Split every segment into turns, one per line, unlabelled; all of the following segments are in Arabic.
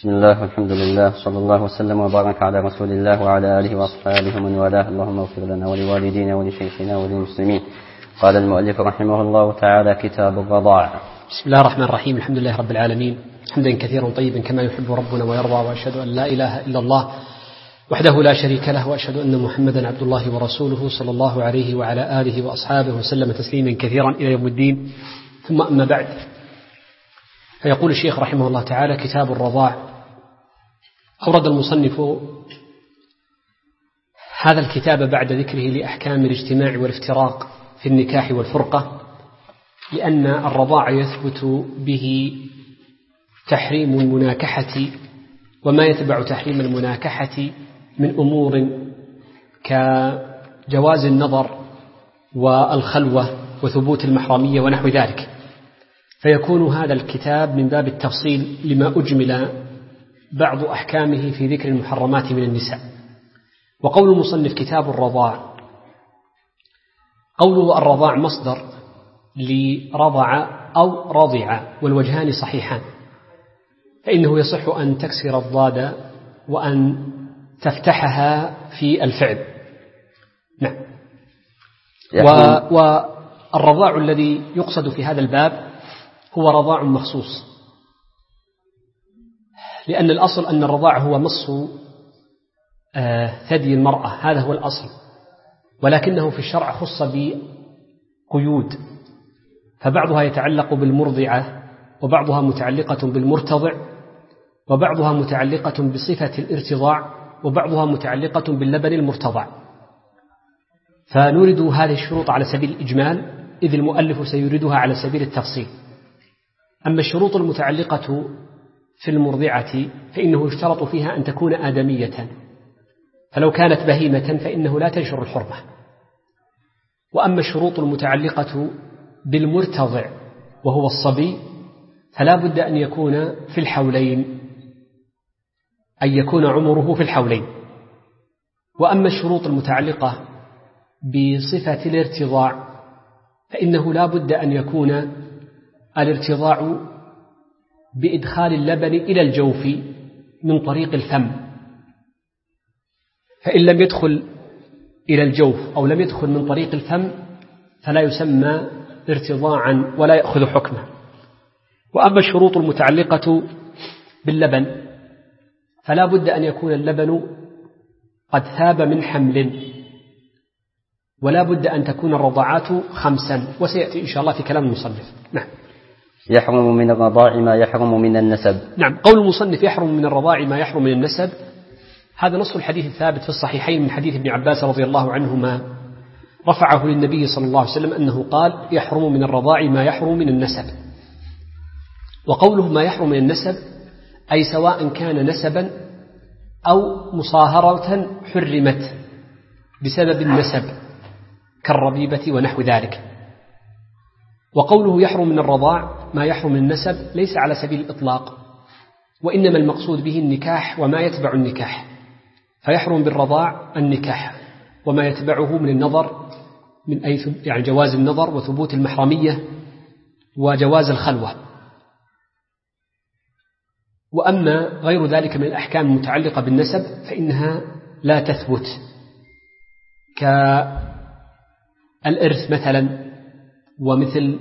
بسم الله والحمد لله صلى الله وسلم وبارك على رسول الله وعلى آله وأصحابه ومن والاه. اللهم اغفر لنا ولوالدينا ولشيخنا وللمسلمين. قال المؤلف رحمه الله تعالى: كتاب الرضاع.
بسم الله الرحمن الرحيم. الحمد لله رب العالمين، حمدا كثيرا طيبا كما يحب ربنا ويرضى، وأشهد أن لا إله إلا الله وحده لا شريك له، وأشهد أن محمدا عبد الله ورسوله صلى الله عليه وعلى آله وأصحابه وسلم تسليما كثيرا إلى يوم الدين. ثم أما بعد، فيقول الشيخ رحمه الله تعالى: كتاب الرضاع. أورد المصنف هذا الكتاب بعد ذكره لأحكام الاجتماع والافتراق في النكاح والفرقة، لأن الرضاع يثبت به تحريم المناكحة وما يتبع تحريم المناكحة من أمور كجواز النظر والخلوة وثبوت المحرمية ونحو ذلك، فيكون هذا الكتاب من باب التفصيل لما أجمل بعض أحكامه في ذكر المحرمات من النساء. وقول المصنف كتاب الرضاع، قوله الرضاع مصدر لرضع أو رضع، والوجهان صحيحان، فإنه يصح أن تكسر الضاد وأن تفتحها في الفعل. نعم. والرضاع الذي يقصد في هذا الباب هو رضاع مخصوص، لأن الأصل أن الرضاع هو مص ثدي المرأة، هذا هو الأصل، ولكنه في الشرع خص بقيود، فبعضها يتعلق بالمرضعة، وبعضها متعلقة بالمرتضع، وبعضها متعلقة بصفة الارتضاع، وبعضها متعلقة باللبن المرتضع. فنريد هذه الشروط على سبيل الإجمال، إذ المؤلف سيريدها على سبيل التفصيل. أما الشروط المتعلقة في المرضعة فإنه يشترط فيها أن تكون آدمية، فلو كانت بهيمة فإنه لا تنشر الحرمة. وأما الشروط المتعلقة بالمرتضع وهو الصبي فلا بد أن يكون في الحولين، أن يكون عمره في الحولين. وأما الشروط المتعلقة بصفة الارتضاع فإنه لا بد أن يكون الارتضاع بإدخال اللبن إلى الجوف من طريق الفم، فإن لم يدخل إلى الجوف أو لم يدخل من طريق الفم فلا يسمى ارتضاعا ولا يأخذ حكمه. وأما الشروط المتعلقة باللبن فلا بد أن يكون اللبن قد ثاب من حمل، ولا بد أن تكون الرضاعات 5، وسيأتي إن شاء الله في كلام المصنف. نعم.
يحرم من الرضاع ما يحرم من النسب.
نعم. قول المصنف يحرم من الرضاع ما يحرم من النسب، هذا نص الحديث الثابت في الصحيحين من حديث ابن عباس رضي الله عنهما، رفعه للنبي صلى الله عليه وسلم أنه قال: يحرم من الرضاع ما يحرم من النسب. وقوله ما يحرم من النسب أي سواء كان نسبا أو مصاهرة حرمت بسبب النسب كالربيبة ونحو ذلك. وقوله يحرم من الرضاع ما يحرم من النسب ليس على سبيل الإطلاق، وإنما المقصود به النكاح وما يتبع النكاح، فيحرم بالرضاع النكاح وما يتبعه من النظر، من أي يعني جواز النظر وثبوت المحرمية وجواز الخلوة. وأما غير ذلك من الأحكام المتعلقة بالنسب فإنها لا تثبت، كالإرث مثلا، ومثل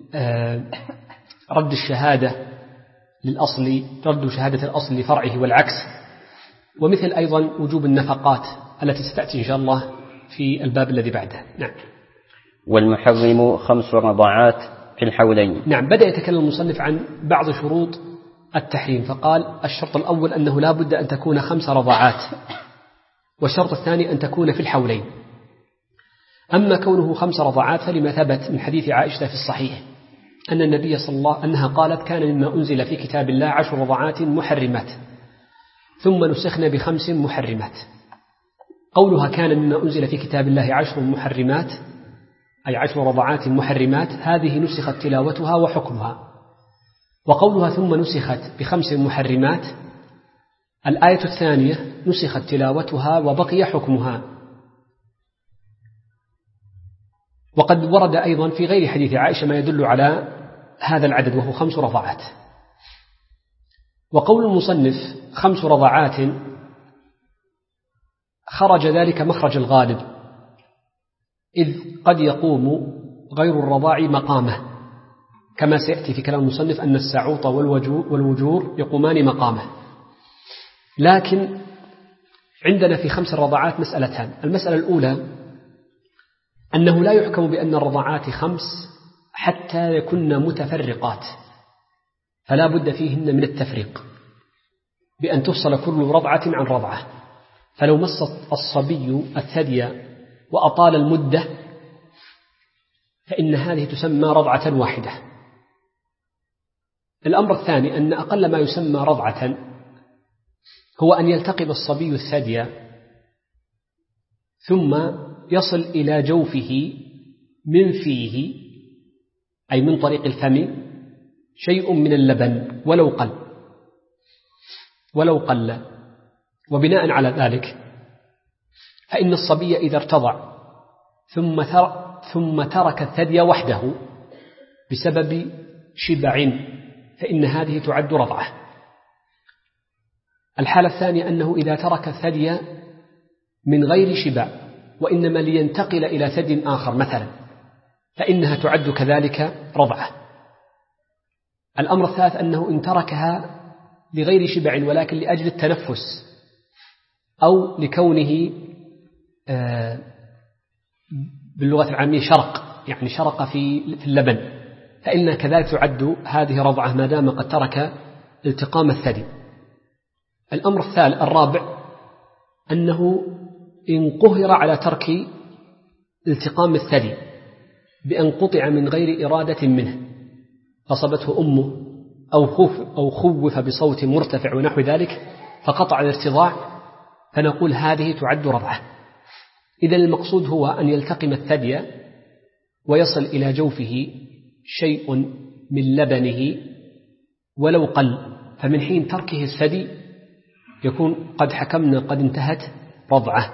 رد الشهادة للأصل، رد شهادة الأصل لفرعه والعكس، ومثل أيضا وجوب النفقات التي ستأتي إن شاء الله في الباب الذي بعده. نعم.
والمحرم 5 رضعات في الحولين.
نعم. بدأ يتكلم المصنف عن بعض شروط التحريم، فقال: الشرط الأول أنه لا بد أن تكون 5 رضعات، والشرط الثاني أن تكون في الحولين. أما كونه 5 رضعات فلما ثبت من حديث عائشة في الصحيح أن النبي صلى الله عليه وسلم أنها قالت: كان مما أنزل في كتاب الله 10 رضعات محرمات ثم نسخن ب5 محرمات. قولها كان مما أنزل في كتاب الله 10 محرمات أي 10 رضعات محرمات، هذه نسخت تلاوتها وحكمها. وقولها ثم نسخت ب5 محرمات، الآية الثانية نسخت تلاوتها وبقي حكمها. وقد ورد أيضا في غير حديث عائشة ما يدل على هذا العدد، وهو 5 رضعات. وقول المصنف 5 رضعات خرج ذلك مخرج الغالب، إذ قد يقوم غير الرضاع مقامه، كما سيأتي في كلام المصنف أن السعوط والوجور يقومان مقامه. لكن عندنا في 5 رضعات مسألتان. المسألة الأولى أنه لا يحكم بأن الرضعات 5 حتى يكن متفرقات، فلا بد فيهن من التفريق بأن تفصل كل رضعة عن رضعة. فلو مس الصبي الثدي وأطال المدة فإن هذه تسمى رضعة واحدة. الأمر الثاني أن أقل ما يسمى رضعة هو أن يلتقم الصبي الثدي ثم يصل إلى جوفه من فيه، أي من طريق الفم، شيء من اللبن ولو قل. وبناء على ذلك فإن الصبي إذا ارتضع ثم ترك الثدي وحده بسبب شبع فإن هذه تعد رضعة. الحالة الثانية أنه إذا ترك الثدي من غير شبع وإنما لينتقل إلى ثدي آخر مثلا فإنها تعد كذلك رضعة. الأمر الثالث أنه إن تركها لغير شبع ولكن لأجل التنفس أو لكونه باللغة العامية يعني شرق في اللبن فإن كذلك تعد هذه رضعة ما دام قد ترك التقام الثدي. الأمر الرابع أنه إن قهر على ترك التقام الثدي بأن قطع من غير إرادة منه، أصابته أمه أو خوف بصوت مرتفع ونحو ذلك فقطع الارتضاع، فنقول هذه تعد رضعة. إذن المقصود هو أن يلتقم الثدي ويصل إلى جوفه شيء من لبنه ولو قل، فمن حين تركه الثدي يكون قد حكمنا قد انتهت رضعة.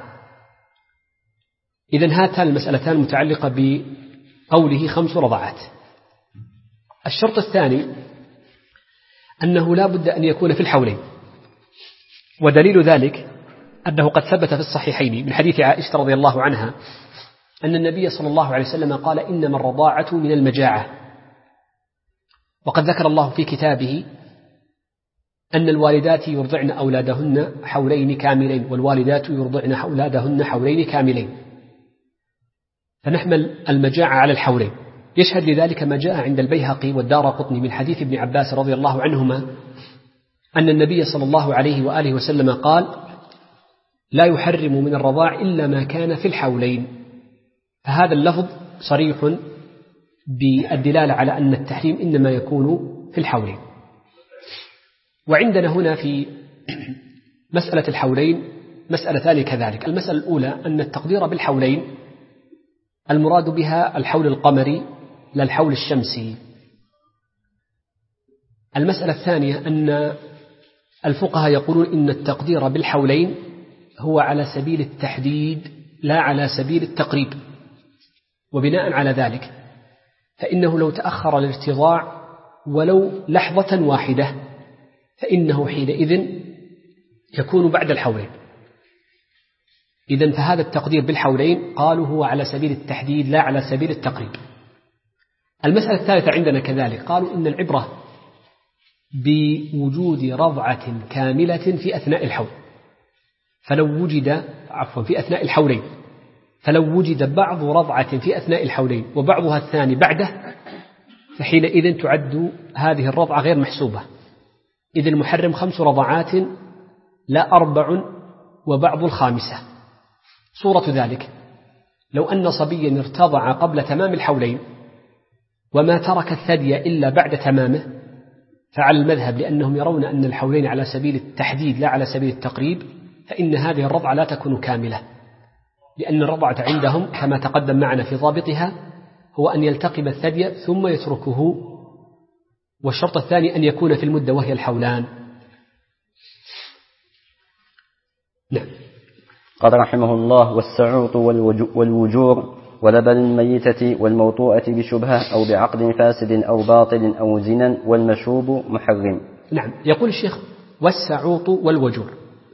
إذن هاتان المسألتان متعلقة بقوله 5 رضعات. الشرط الثاني أنه لا بد أن يكون في الحولين، ودليل ذلك أنه قد ثبت في الصحيحين من حديث عائشة رضي الله عنها أن النبي صلى الله عليه وسلم قال إنما الرضاعة من المجاعة. وقد ذكر الله في كتابه أن الوالدات يرضعن أولادهن حولين كاملين، والوالدات يرضعن أولادهن حولين كاملين، فنحمل المجاعة على الحولين. يشهد لذلك ما جاء عند البيهقي والدارقطني من حديث ابن عباس رضي الله عنهما أن النبي صلى الله عليه وآله وسلم قال لا يحرم من الرضاع إلا ما كان في الحولين. فهذا اللفظ صريح بالدلالة على أن التحريم إنما يكون في الحولين. وعندنا هنا في مسألة الحولين مسألتان كذلك. المسألة الأولى أن التقدير بالحولين المراد بها الحول القمري لا الحول الشمسي. المسألة الثانية أن الفقهاء يقولون إن التقدير بالحولين هو على سبيل التحديد لا على سبيل التقريب، وبناء على ذلك فإنه لو تأخر الارتضاع ولو لحظة واحدة فإنه حينئذ يكون بعد الحولين. إذن فهذا التقدير بالحولين قالوا هو على سبيل التحديد لا على سبيل التقريب. المسألة الثالثة عندنا كذلك قالوا إن العبرة بوجود رضعة كاملة في أثناء الحول، فلو وجد في أثناء الحولين، فلو وجد بعض رضعة في أثناء الحولين وبعضها الثاني بعده فحينئذ تعد هذه الرضعة غير محسوبة. إذ المحرم 5 رضعات لا 4 وبعض 5. صورة ذلك لو أن صبيا ارتضع قبل تمام الحولين وما ترك الثدي إلا بعد تمامه، فعلى المذهب لأنهم يرون أن الحولين على سبيل التحديد لا على سبيل التقريب فإن هذه الرضعة لا تكون كاملة، لأن الرضعة عندهم كما تقدم معنا في ضابطها هو أن يلتقم الثدي ثم يتركه، والشرط الثاني أن يكون في المدة وهي الحولان. نعم.
قال رحمه الله: والسعوط والوجور ولبن الميتة والموطوءة بشبهة أو بعقد فاسد أو باطل أو زنا والمشوب محرم.
نعم. يقول الشيخ والسعوط والوجور.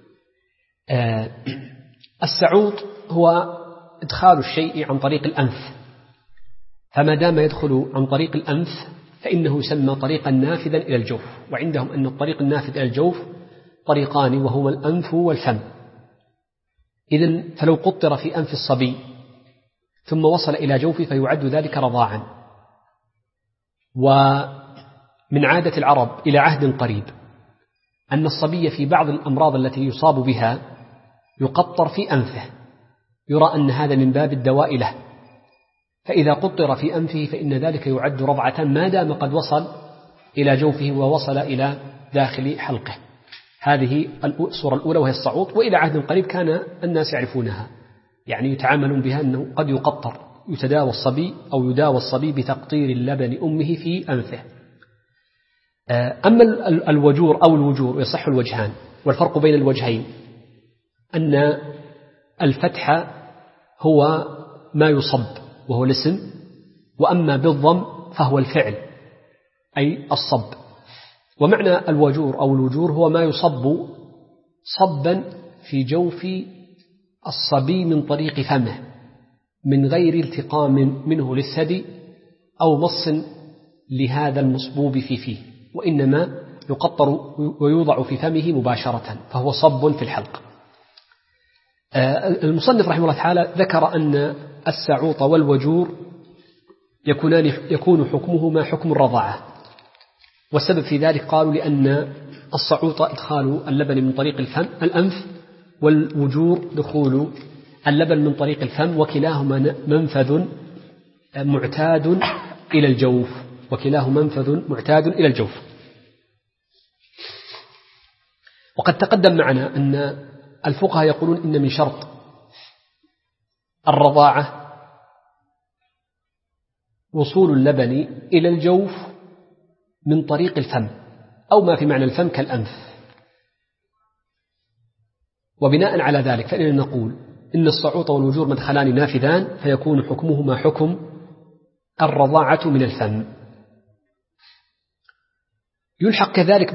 السعوط هو إدخال الشيء عن طريق الأنف، فما دام يدخل عن طريق الأنف فإنه يسمى طريقا نافذا إلى الجوف. وعندهم أن الطريق النافذ إلى الجوف طريقان، وهما الأنف والفم. إذن فلو قطر في أنف الصبي ثم وصل إلى جوفه فيعد ذلك رضاعا. ومن عادة العرب إلى عهد قريب أن الصبي في بعض الأمراض التي يصاب بها يقطر في أنفه، يرى أن هذا من باب الدواء له، فإذا قطر في أنفه فإن ذلك يعد رضعة ما دام قد وصل إلى جوفه ووصل إلى داخل حلقه. هذه الصورة الأولى وهي الصعوط. وإلى عهد قريب كان الناس يعرفونها، يعني يتعاملون بها أنه قد يقطر، يتداوى الصبي أو يداوى الصبي بتقطير اللبن أمه في أنفه. أما الوجور أو الوجور يصح الوجهان، والفرق بين الوجهين أن الفتح هو ما يصب وهو الاسم، وأما بالضم فهو الفعل أي الصب. ومعنى الوجور أو الوجور هو ما يصب صبا في جوف الصبي من طريق فمه من غير التقام منه للثدي أو مص لهذا المصبوب في فيه، وإنما يقطر ويوضع في فمه مباشرة، فهو صب في الحلق. المصنف رحمه الله تعالى ذكر أن السعوط والوجور يكون حكمهما حكم الرضاعة، والسبب في ذلك قالوا لأن الصعوط إدخال اللبن من طريق الأنف، والوجور دخول اللبن من طريق الفم، وكلاهما منفذ معتاد إلى الجوف، وكلاهما منفذ معتاد إلى الجوف. وقد تقدم معنا أن الفقهاء يقولون إن من شرط الرضاعة وصول اللبن إلى الجوف من طريق الفم أو ما في معنى الفم كالأنف. وبناء على ذلك فإننا نقول إن الصعوط والوجور مدخلان نافذان، فيكون حكمهما حكم الرضاعة من الفم. يلحق كذلك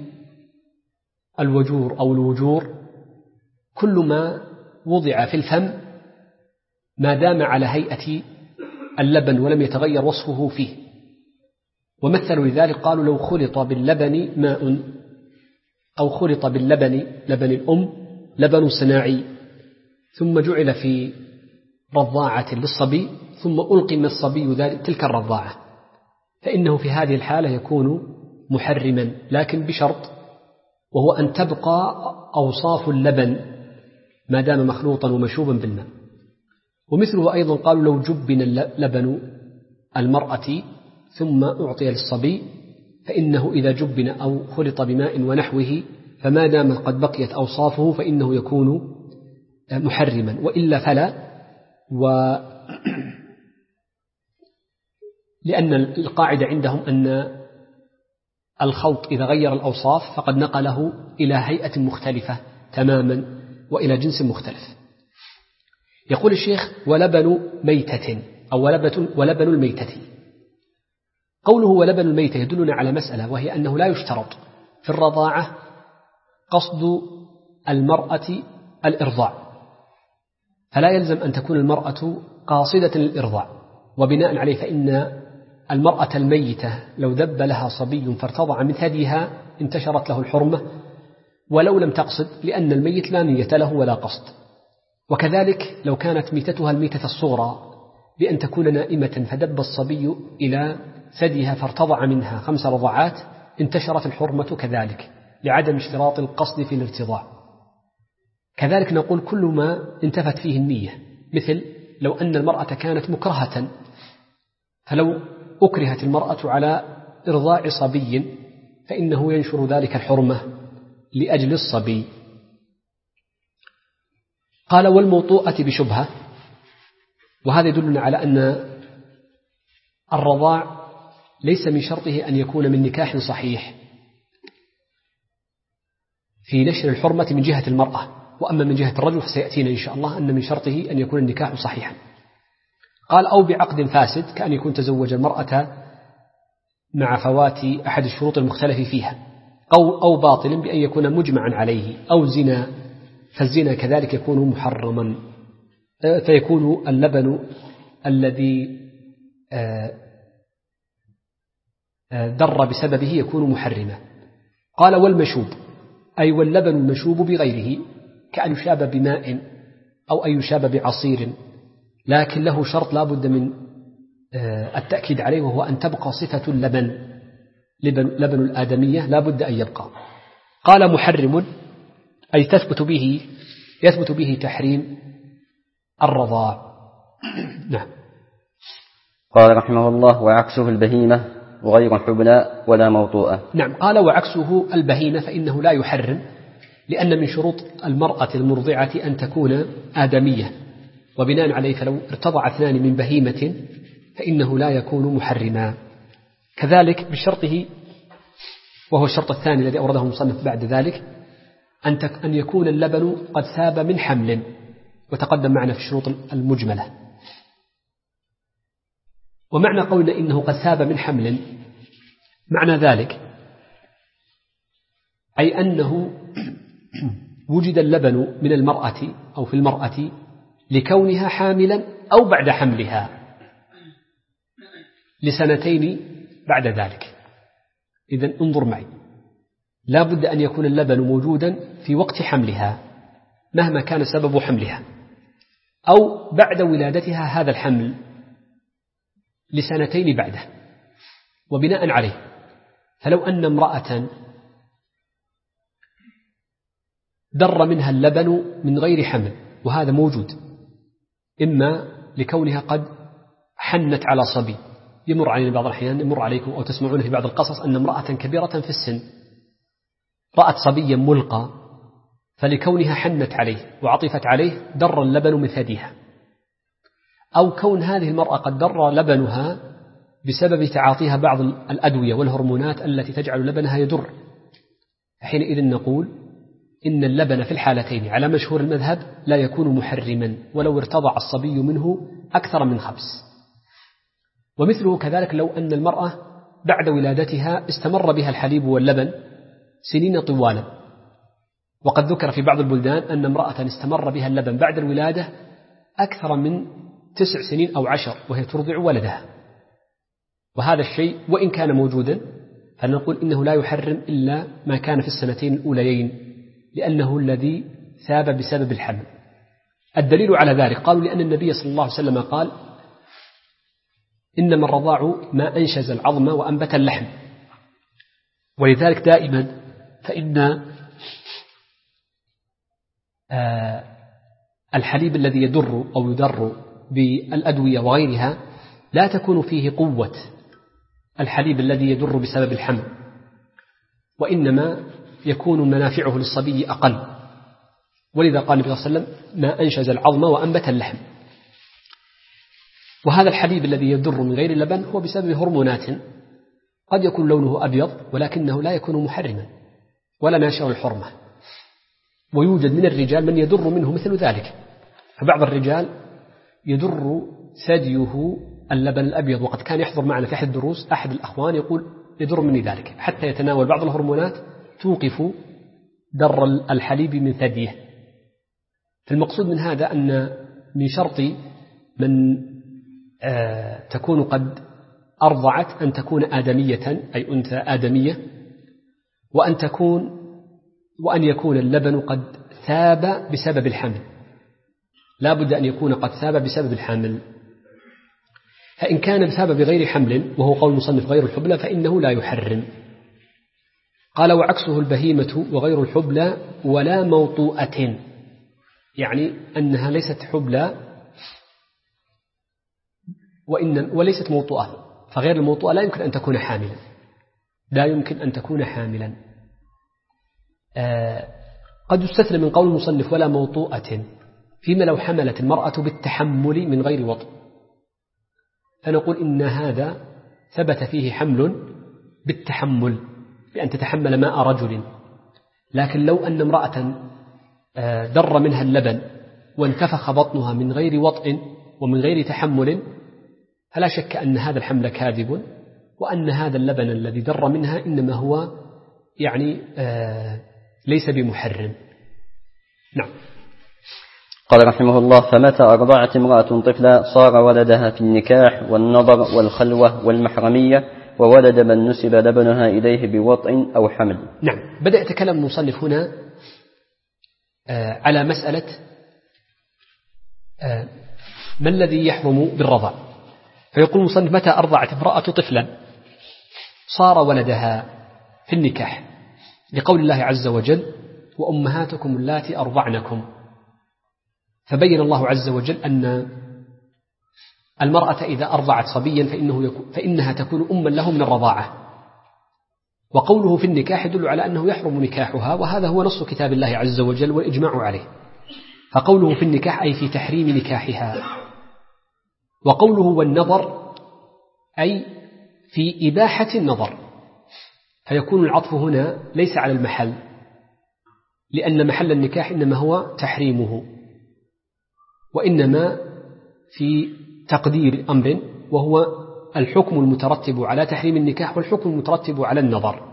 بالوجور أو الوجور كل ما وضع في الفم ما دام على هيئة اللبن ولم يتغير وصفه فيه. ومثلوا لذلك قالوا لو خلط باللبن ماء أو خلط باللبن لبن الأم لبن صناعي ثم جعل في رضاعة للصبي ثم ألقم الصبي تلك الرضاعة، فإنه في هذه الحالة يكون محرما، لكن بشرط وهو أن تبقى أوصاف اللبن ما دام مخلوطا ومشوبا بالماء. ومثله أيضا قالوا لو جبن لبن المرأة ثم أعطي للصبي فإنه إذا جبن أو خلط بماء ونحوه فما دام قد بقيت أوصافه فإنه يكون محرما، وإلا فلا. لأن القاعدة عندهم أن الخلط إذا غير الأوصاف فقد نقله إلى هيئة مختلفة تماما وإلى جنس مختلف. يقول الشيخ ولبن ميتة أو ولبن الميتة. قوله ولبن الميتة يدلنا على مسألة، وهي أنه لا يشترط في الرضاعة قصد المرأة الإرضاع، فلا يلزم أن تكون المرأة قاصدة للإرضاع. وبناء عليه فإن المرأة الميتة لو ذب لها صبي فارتضع من ثديها انتشرت له الحرمة ولو لم تقصد، لأن الميت لا نية له ولا قصد. وكذلك لو كانت ميتتها الميتة الصغرى بأن تكون نائمة فدب الصبي إلى ثديها فارتضع منها 5 رضعات انتشرت الحرمة كذلك لعدم اشتراط القصد في الارتضاع. كذلك نقول كل ما انتفت فيه النية، مثل لو أن المرأة كانت مكرهة، فلو أكرهت المرأة على إرضاع صبي فإنه ينشر ذلك الحرمة لأجل الصبي. قال والموطوءة بشبهة، وهذا يدلنا على أن الرضاع ليس من شرطه أن يكون من نكاح صحيح في نشر الحرمة من جهة المرأة، وأما من جهة الرجل فسيأتينا إن شاء الله أن من شرطه أن يكون النكاح صحيحا. قال أو بعقد فاسد، كأن يكون تزوج المرأة مع فوات أحد الشروط المختلف فيها. أو باطل بأن يكون مجمعا عليه، أو زنا، فالزنا كذلك يكون محرما، فيكون اللبن الذي در بسببه يكون محرما. قال والمشوب، أي واللبن المشوب بغيره، كأن يشاب بماء أو أن يشاب بعصير، لكن له شرط لا بد من التأكيد عليه، وهو أن تبقى صفة اللبن، لبن الآدمية لا بد أن يبقى. قال محرم، أي يثبت به تحريم الرضاع. نعم.
قال رحمه الله: وعكسه البهيمة وغير حبلى ولا موطوءة.
نعم. قال وعكسه البهيمة، فإنه لا يحرم، لأن من شروط المرأة المرضعة أن تكون آدمية، وبناء عليه فلو ارتضع اثنان من بهيمة فإنه لا يكون محرما. كذلك بشرطه، وهو الشرط الثاني الذي أورده المصنف بعد ذلك، أن يكون اللبن قد ثاب من حمل، وتقدم معنا في الشروط المجملة. ومعنى قولنا إنه قد ثاب من حمل، معنى ذلك أي أنه وجد اللبن من المرأة أو في المرأة لكونها حاملا أو بعد حملها لسنتين بعد ذلك. إذن انظر معي، لا بد أن يكون اللبن موجودا في وقت حملها مهما كان سبب حملها، أو بعد ولادتها هذا الحمل لسنتين بعده. وبناء عليه فلو أن امرأة در منها اللبن من غير حمل، وهذا موجود، إما لكونها قد حنت على صبي، يمر علينا بعض الأحيان، يمر عليكم أو تسمعون في بعض القصص أن امرأة كبيرة في السن رأت صبيا ملقى، فلكونها حنت عليه وعطفت عليه در اللبن من ثديها، أو كون هذه المرأة قد در لبنها بسبب تعاطيها بعض الأدوية والهرمونات التي تجعل لبنها يدر، حينئذ نقول إن اللبن في الحالتين على مشهور المذهب لا يكون محرما ولو ارتضع الصبي منه أكثر من خبز. ومثله كذلك لو أن المرأة بعد ولادتها استمر بها الحليب واللبن سنين طوالا، وقد ذكر في بعض البلدان أن امرأة استمر بها اللبن بعد الولادة أكثر من 9 سنين أو 10 وهي ترضع ولدها، وهذا الشيء وإن كان موجودا فنقول إنه لا يحرم إلا ما كان في السنتين الأوليين، لأنه الذي ثاب بسبب الحمل. الدليل على ذلك قالوا لأن النبي صلى الله عليه وسلم قال: إنما الرضاع ما أنشز العظم وأنبت اللحم. ولذلك دائما فإن الحليب الذي يدر أو يدر بالأدوية وغيرها لا تكون فيه قوة الحليب الذي يدر بسبب الحمل، وإنما يكون منافعه للصبي أقل. ولذا قال النبي صلى الله عليه وسلم: ما أنشز العظم وأنبت اللحم. وهذا الحليب الذي يدر من غير اللبن هو بسبب هرمونات قد يكون لونه أبيض ولكنه لا يكون محرما ولا ناشر الحرمة. ويوجد من الرجال من يدر منه مثل ذلك، فبعض الرجال يدر ثديه اللبن الأبيض، وقد كان يحضر معنا في أحد الدروس أحد الأخوان يقول: يدر مني ذلك، حتى يتناول بعض الهرمونات توقف در الحليب من ثديه. فالمقصود من هذا أن من شرط من تكون قد أرضعت أن تكون آدمية، أي أنثى آدمية، وأن يكون اللبن قد ثاب بسبب الحمل، لا بد أن يكون قد ثاب بسبب الحمل. فإن كان ثاب بغير حمل، وهو قول المصنف غير الحبلى، فإنه لا يحرم. قال: وعكسه البهيمة وغير الحبلى ولا موطوءة، يعني أنها ليست حبلى وليست موطوءة، فغير الموطوءة لا يمكن أن تكون حاملا، لا يمكن أن تكون حاملا. قد يستثنى من قول المصنف ولا موطوءة فيما لو حملت المرأة بالتحمل من غير وطء، فنقول إن هذا ثبت فيه حمل بالتحمل بأن تتحمل ماء رجل. لكن لو أن امرأة در منها اللبن وانتفخ بطنها من غير وطء ومن غير تحمل، فلا شك أن هذا الحمل كاذب، وأن هذا اللبن الذي در منها إنما هو يعني ليس بمحرم. نعم.
قال رحمه الله: فمتى أرضعت امرأة طفلا صار ولدها في النكاح والنظر والخلوة والمحرمية وولد من نسب لبنها إليه بوطء أو حمل.
نعم. بدأ يتكلم المصنف هنا على مسألة ما الذي يحرم بالرضع. فيقول المصنف: متى أرضعت امرأة طفلا صار ولدها في النكاح، لقول الله عز وجل: وأمهاتكم اللاتي أرضعنكم. فبين الله عز وجل أن المرأة إذا أرضعت صبيا فإنها تكون أما له من الرضاعة. وقوله في النكاح يدل على أنه يحرم نكاحها، وهذا هو نص كتاب الله عز وجل والإجماع عليه. فقوله في النكاح أي في تحريم نكاحها، وقوله والنظر أي في إباحة النظر. فيكون العطف هنا ليس على المحل، لأن محل النكاح إنما هو تحريمه، وإنما في تقدير أمر، وهو الحكم المترتب على تحريم النكاح والحكم المترتب على النظر.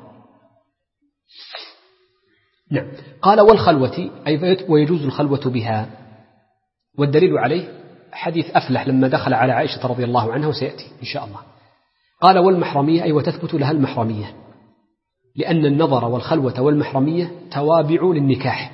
نعم. قال: والخلوة أي ويجوز الخلوة بها. والدليل عليه حديث أفلح لما دخل على عائشة رضي الله عنها، وسيأتي إن شاء الله. قال: والمحرمية أي وتثبت لها المحرمية، لأن النظر والخلوة والمحرمية توابع للنكاح.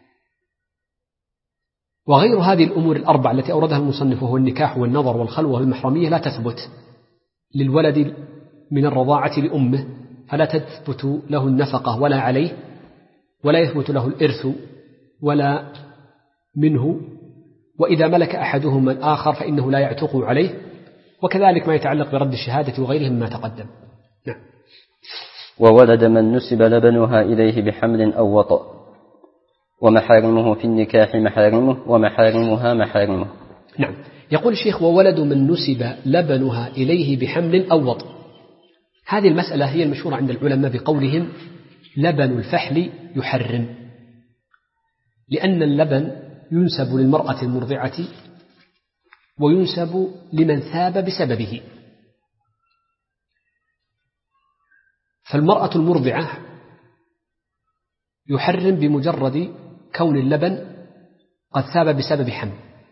وغير هذه الأمور الأربع التي أوردها المصنف، وهو النكاح والنظر والخلوة والمحرمية، لا تثبت للولد من الرضاعة لأمه، فلا تثبت له النفقة ولا عليه، ولا يثبت له الإرث ولا منه، وإذا ملك أحدهما الآخر فإنه لا يعتق عليه، وكذلك ما يتعلق برد الشهادة وغيره مما تقدم. نعم.
وولد من نسب لبنها إليه بحمل أو وطأ، ومحارمه في النكاح محارمه، ومحارمها محارمه.
نعم. يقول الشيخ: وولد من نسب لبنها إليه بحمل أو وطأ. هذه المسألة هي المشهورة عند العلماء بقولهم لبن الفحل يحرم، لأن اللبن ينسب للمرأة المرضعة وينسب لمن ثاب بسببه. فالمرأة المرضعة يحرم بمجرد كون اللبن قد ثاب بسبب حمل.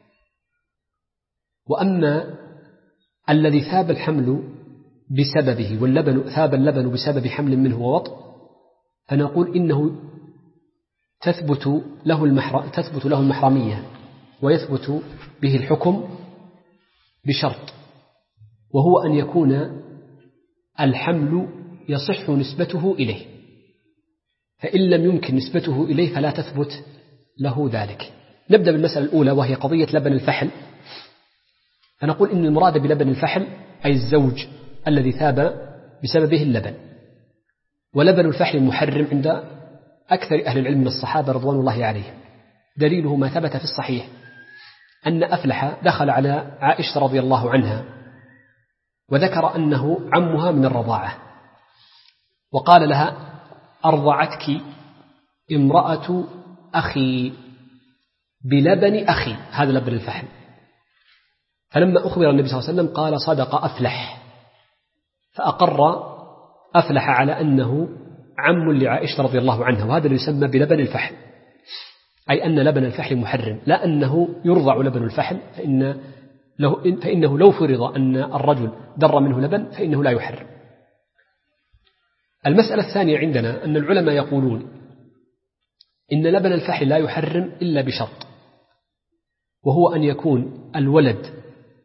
وأما الذي ثاب الحمل بسببه واللبن ثاب اللبن بسبب حمل منه ووطء، فنقول إنه تثبت له المحرمية ويثبت به الحكم بشرط، وهو أن يكون الحمل يصح نسبته إليه، فإن لم يمكن نسبته إليه فلا تثبت له ذلك. نبدأ بالمسألة الأولى، وهي قضية لبن الفحل. فنقول إن المراد بلبن الفحل أي الزوج الذي ثاب بسببه اللبن. ولبن الفحل محرم عند أكثر أهل العلم من الصحابة رضوان الله عليهم. دليله ما ثبت في الصحيح أن أفلح دخل على عائشة رضي الله عنها وذكر أنه عمها من الرضاعة، وقال لها: أرضعتك امرأة أخي بلبن أخي، هذا لبن الفحل. فلما أخبر النبي صلى الله عليه وسلم قال: صدق أفلح، فأقر أفلح على أنه عم لعائشة رضي الله عنها، وهذا اللي يسمى بلبن الفحل، أي أن لبن الفحل محرم، لا أنه يرضع لبن الفحل، فإنه لو فرض أن الرجل در منه لبن فإنه لا يحرم. المسألة الثانية عندنا أن العلماء يقولون إن لبن الفحل لا يحرم إلا بشرط، وهو أن يكون الولد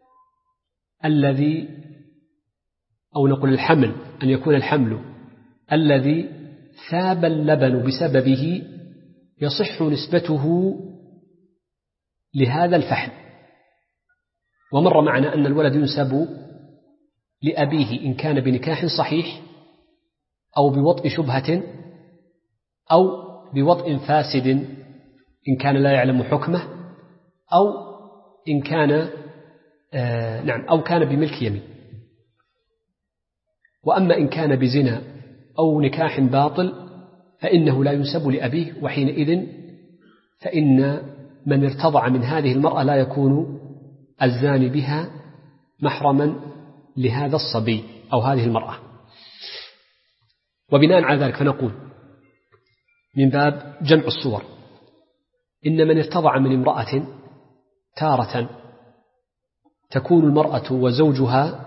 الذي، أو نقول الحمل، أن يكون الحمل الذي ثاب اللبن بسببه يصح نسبته لهذا الفحل. ومر معنا أن الولد ينسب لأبيه إن كان بنكاح صحيح أو بوطء شبهة أو بوطء فاسد إن كان لا يعلم حكمه، أو إن كان أو كان بملك يمين. وأما إن كان بزنا أو نكاح باطل فإنه لا ينسب لأبيه، وحينئذ فإن من ارتضع من هذه المرأة لا يكون الزاني بها محرما لهذا الصبي أو هذه المرأة. وبناء على ذلك فنقول من باب جمع الصور. إن من ارتضع من امرأة تارة تكون المرأة وزوجها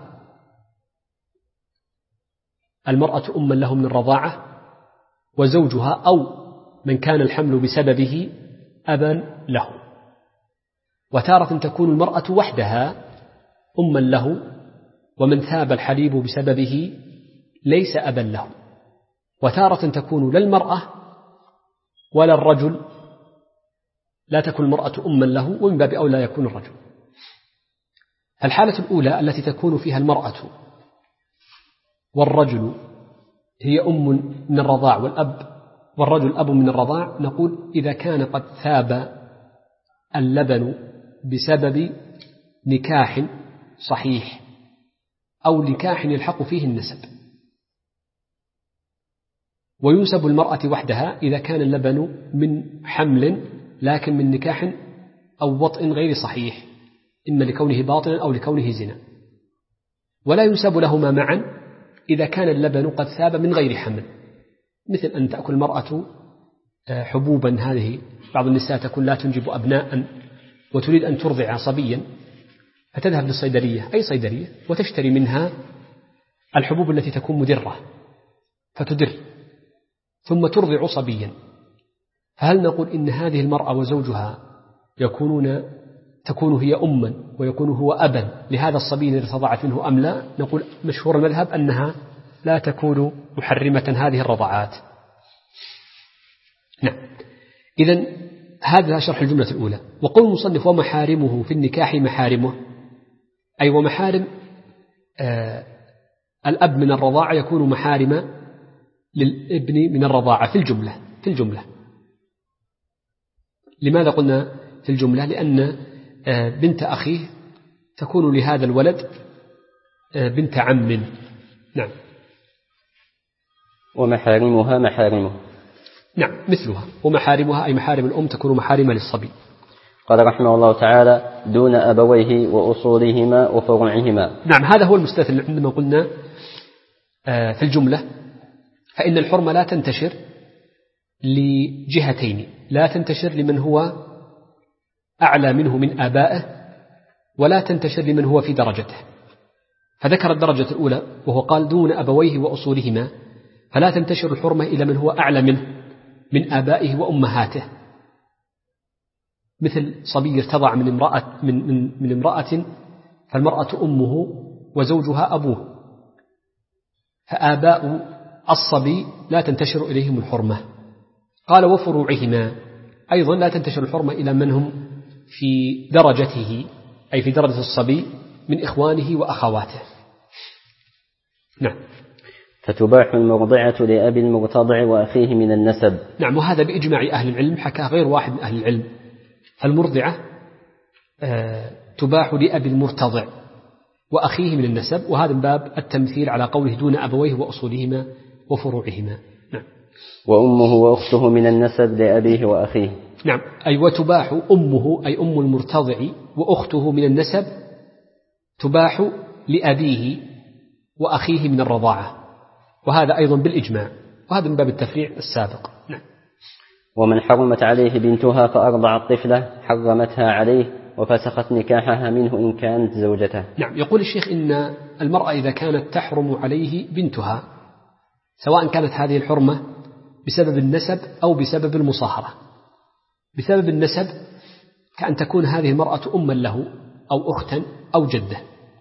المرأة أما له من الرضاعة وزوجها أو من كان الحمل بسببه أبا له. وتارة تكون المرأة وحدها أما له ومن ثاب الحليب بسببه ليس أبا له. وتارة تكون لا المرأة ولا الرجل، لا تكون المرأة أما له ومن باب أولى يكون الرجل. الحالة الأولى التي تكون فيها المرأة والرجل هي أم من الرضاع والرجل أب من الرضاع، نقول إذا كان قد ثاب اللبن بسبب نكاح صحيح أو نكاح يلحق فيه النسب. وينسب المرأة وحدها إذا كان اللبن من حمل لكن من نكاح أو وطء غير صحيح، إما لكونه باطلا أو لكونه زنا. ولا ينسب لهما معا إذا كان اللبن قد ثاب من غير حمل، مثل أن تأكل المرأة حبوبا، هذه بعض النساء تكون لا تنجب أبناء وتريد أن ترضع صبيا، فتذهب للصيدلية أي صيدلية وتشتري منها الحبوب التي تكون مدرة فتدر ثم ترضع صبيا. فهل نقول إن هذه المرأة وزوجها تكون هي أما ويكون هو أبا لهذا الصبي الذي ارتضعت منه أم لا؟ نقول مشهور المذهب أنها لا تكون محرمة هذه الرضعات. نعم. إذن هذا شرح الجملة الأولى. وقول المصنف ومحارمه في النكاح محارمه، أي ومحارم الأب من الرضاعة يكون محارم للابن من الرضاعة في الجملة. لماذا قلنا في الجملة؟ لأن بنت أخيه تكون لهذا الولد بنت عم. نعم.
ومحارمها محارمه.
نعم مثلها. ومحارمها أي محارم الأم تكون محارمة للصبي.
قال رحمه الله تعالى دون أبويه وأصولهما وفروعهما.
نعم هذا هو المستثنى عندما قلنا في الجملة، فإن الحرمة لا تنتشر لجهتين، لا تنتشر لمن هو أعلى منه من آبائه ولا تنتشر لمن هو في درجته. فذكر الدرجة الأولى وهو قال دون أبويه وأصولهما، فلا تنتشر الحرمة إلى من هو أعلى منه من آبائه وأمهاته، مثل صبي ارتضع من امرأة فالمرأة أمه وزوجها أبوه، فآباء الصبي لا تنتشر إليهم الحرمة. قال وفروعهما أيضا لا تنتشر الحرمة إلى من هم في درجته أي في درجة الصبي من إخوانه وأخواته. نعم.
فتباح المرضعة لأبي المرتضع وأخيه من النسب.
نعم وهذا بإجماع أهل العلم، حكى غير واحد من أهل العلم. فالمرضعة تباح لأبي المرتضع وأخيه من النسب، وهذا من باب التمثيل على قوله دون أبويه وأصولهما وفروعهما. نعم.
وأمه وأخته من النسب لأبيه وأخيه.
نعم أي وتباح أمه أي أم المرتضع وأخته من النسب تباح لأبيه وأخيه من الرضاعة، وهذا أيضا بالإجماع، وهذا من باب التفريع السابق. نعم.
ومن حرمت عليه بنتها فأرضعت طفلة حرمتها عليه وفسخت نكاحها منه إن كانت زوجته.
نعم. يقول الشيخ إن المرأة إذا كانت تحرم عليه بنتها، سواء كانت هذه الحرمة بسبب النسب أو بسبب المصاهرة. بسبب النسب كأن تكون هذه المرأة أما له أو أختا أو جدة،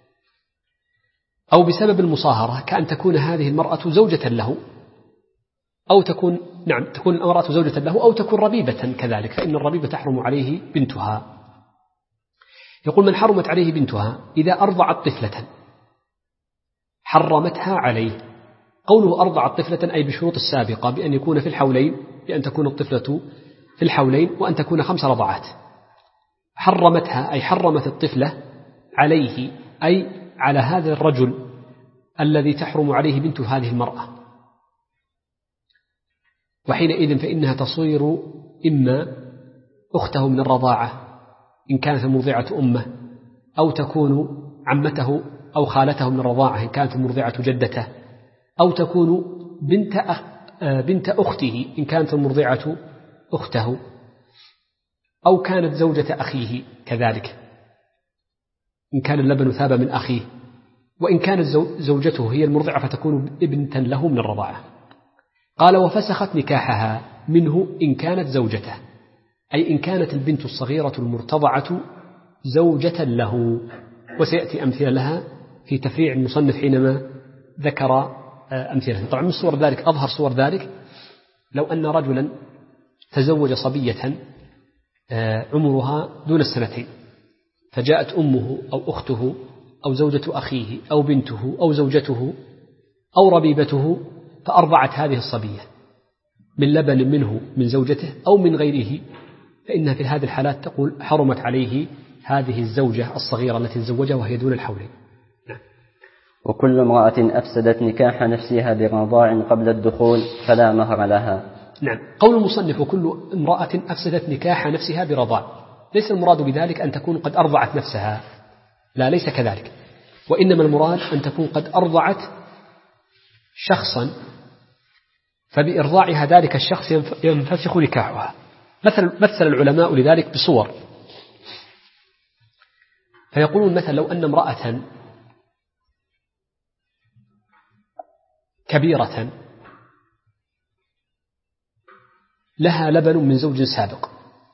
أو بسبب المصاهرة كأن تكون هذه المرأة زوجة له أو تكون المرأة زوجة له أو تكون ربيبة كذلك، فإن الربيبة تحرم عليه بنتها. يقول من حرمت عليه بنتها إذا أرضعت طفلة حرمتها عليه. قوله أرضعت طفلة أي بشروط السابقة، بأن يكون في الحولين، بأن تكون الطفلة في الحولين وأن تكون 5 رضعات. حرمتها أي حرمت الطفلة عليه أي على هذا الرجل الذي تحرم عليه بنت هذه المرأة، وحينئذ فإنها تصير إما أخته من الرضاعة إن كانت المرضعة أمه، أو تكون عمته أو خالته من الرضاعة إن كانت المرضعة جدته، أو تكون بنت بنت أخته إن كانت المرضعة أخته، أو كانت زوجة أخيه كذلك إن كان اللبن ثاب من أخيه، وإن كانت زوجته هي المرضعة فتكون ابنة له من الرضاعة. قال وفسخت نكاحها منه إن كانت زوجته، أي إن كانت البنت الصغيرة المرتضعة زوجة له، وسيأتي أمثلة لها في تفريع المصنف حينما ذكر أمثلة. طبعا من صور ذلك أظهر صور ذلك لو أن رجلا تزوج صبية عمرها دون السنتين، فجاءت أمه أو أخته أو زوجة أخيه أو بنته أو زوجته أو ربيبته فأرضعت هذه الصبية من لبن منه من زوجته أو من غيره، فإنها في هذه الحالات تقول حرمت عليه هذه الزوجة الصغيرة التي تزوجها وهي دون الحولين.
وكل امرأة أفسدت نكاح نفسها برضاع قبل الدخول فلا مهر لها.
نعم، قول المصنف وكل امرأة أفسدت نكاح نفسها برضاع، ليس المراد بذلك أن تكون قد أرضعت نفسها، لا ليس كذلك، وإنما المراد أن تكون قد أرضعت شخصا فبإرضاعها ذلك الشخص ينفسخ نكاحها. مثل العلماء لذلك بصور، فيقولون مثلا لو أن امرأة كبيرة لها لبن من زوج سابق،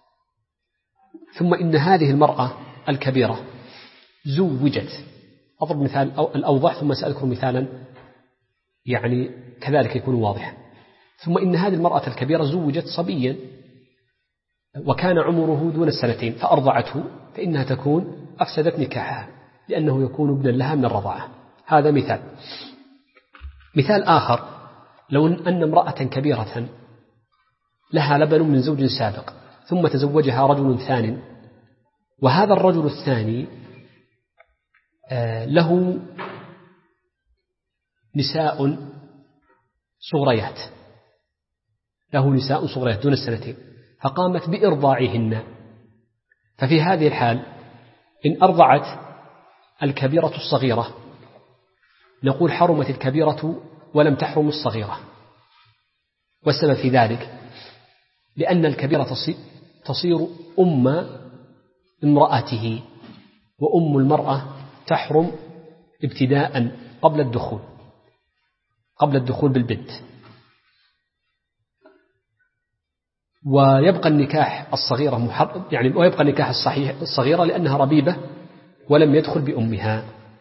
ثم إن هذه المرأة الكبيرة زوجت، أضرب مثال الأوضح ثم سأذكر مثالا يعني كذلك يكون واضحا، ثم إن هذه المرأة الكبيرة زوجت صبيا وكان عمره دون السنتين فأرضعته، فإنها تكون أفسدت نكاحها لأنه يكون ابنا لها من الرضاعة. هذا مثال. مثال آخر لو أن امرأة كبيرة لها لبن من زوج سابق ثم تزوجها رجل ثاني، وهذا الرجل الثاني له نساء صغريات دون السنتين فقامت بإرضاعهن، ففي هذه الحال إن أرضعت الكبيرة الصغيرة نقول حرمت الكبيرة ولم تحرم الصغيرة، والسبب في ذلك لأن الكبيرة تصير أم امرأته، وأم المرأة تحرم ابتداء قبل الدخول بالبنت، ويبقى النكاح الصغيرة ويبقى النكاح الصغيرة لأنها ربيبة ولم يدخل بأمها.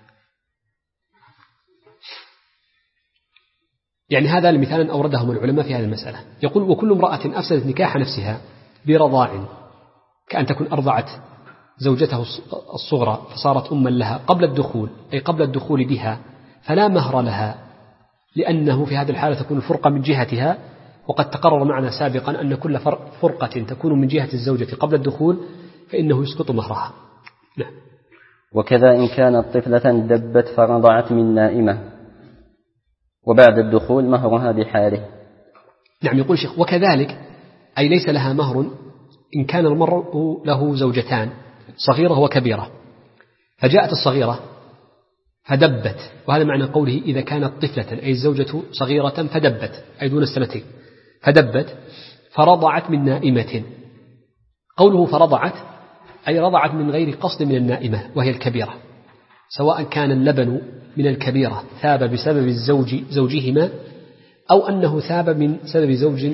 يعني هذا المثال أوردهم العلماء في هذه المسألة. يقول وكل امرأة أفسدت نكاح نفسها برضاع، كأن تكون أرضعت زوجته الصغرى فصارت أما لها قبل الدخول، أي قبل الدخول بها، فلا مهر لها، لأنه في هذه الحالة تكون الفرقة من جهتها، وقد تقرر معنا سابقا أن كل فرقة تكون من جهة الزوجة قبل الدخول فإنه يسقط مهرها. نعم.
وكذا إن كانت طفلة دبت فرضعت من نائمة وبعد الدخول مهرها بحاله.
نعم، يقول شيخ وكذلك أي ليس لها مهر إن كان المرء له زوجتان صغيرة وكبيرة، فجاءت الصغيرة فدبت، وهذا معنى قوله إذا كانت طفلة أي الزوجة صغيرة فدبت أي دون السنتين، فدبت فرضعت من نائمة. قوله فرضعت أي رضعت من غير قصد من النائمة وهي الكبيرة، سواء كان اللبن من الكبيرة ثاب بسبب زوجهما أو أنه ثاب من سبب زوج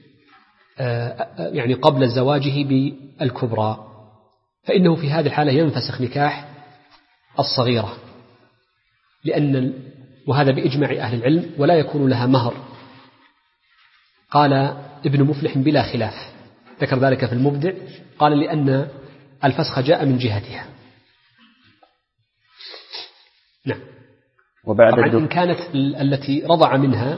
يعني قبل زواجه بالكبرى، فإنه في هذه الحالة ينفسخ نكاح الصغيرة، وهذا بإجماع أهل العلم، ولا يكون لها مهر. قال ابن مفلح بلا خلاف، ذكر ذلك في المبدع، قال لأن الفسخ جاء من جهتها. نعم. طبعا إن كانت التي رضع منها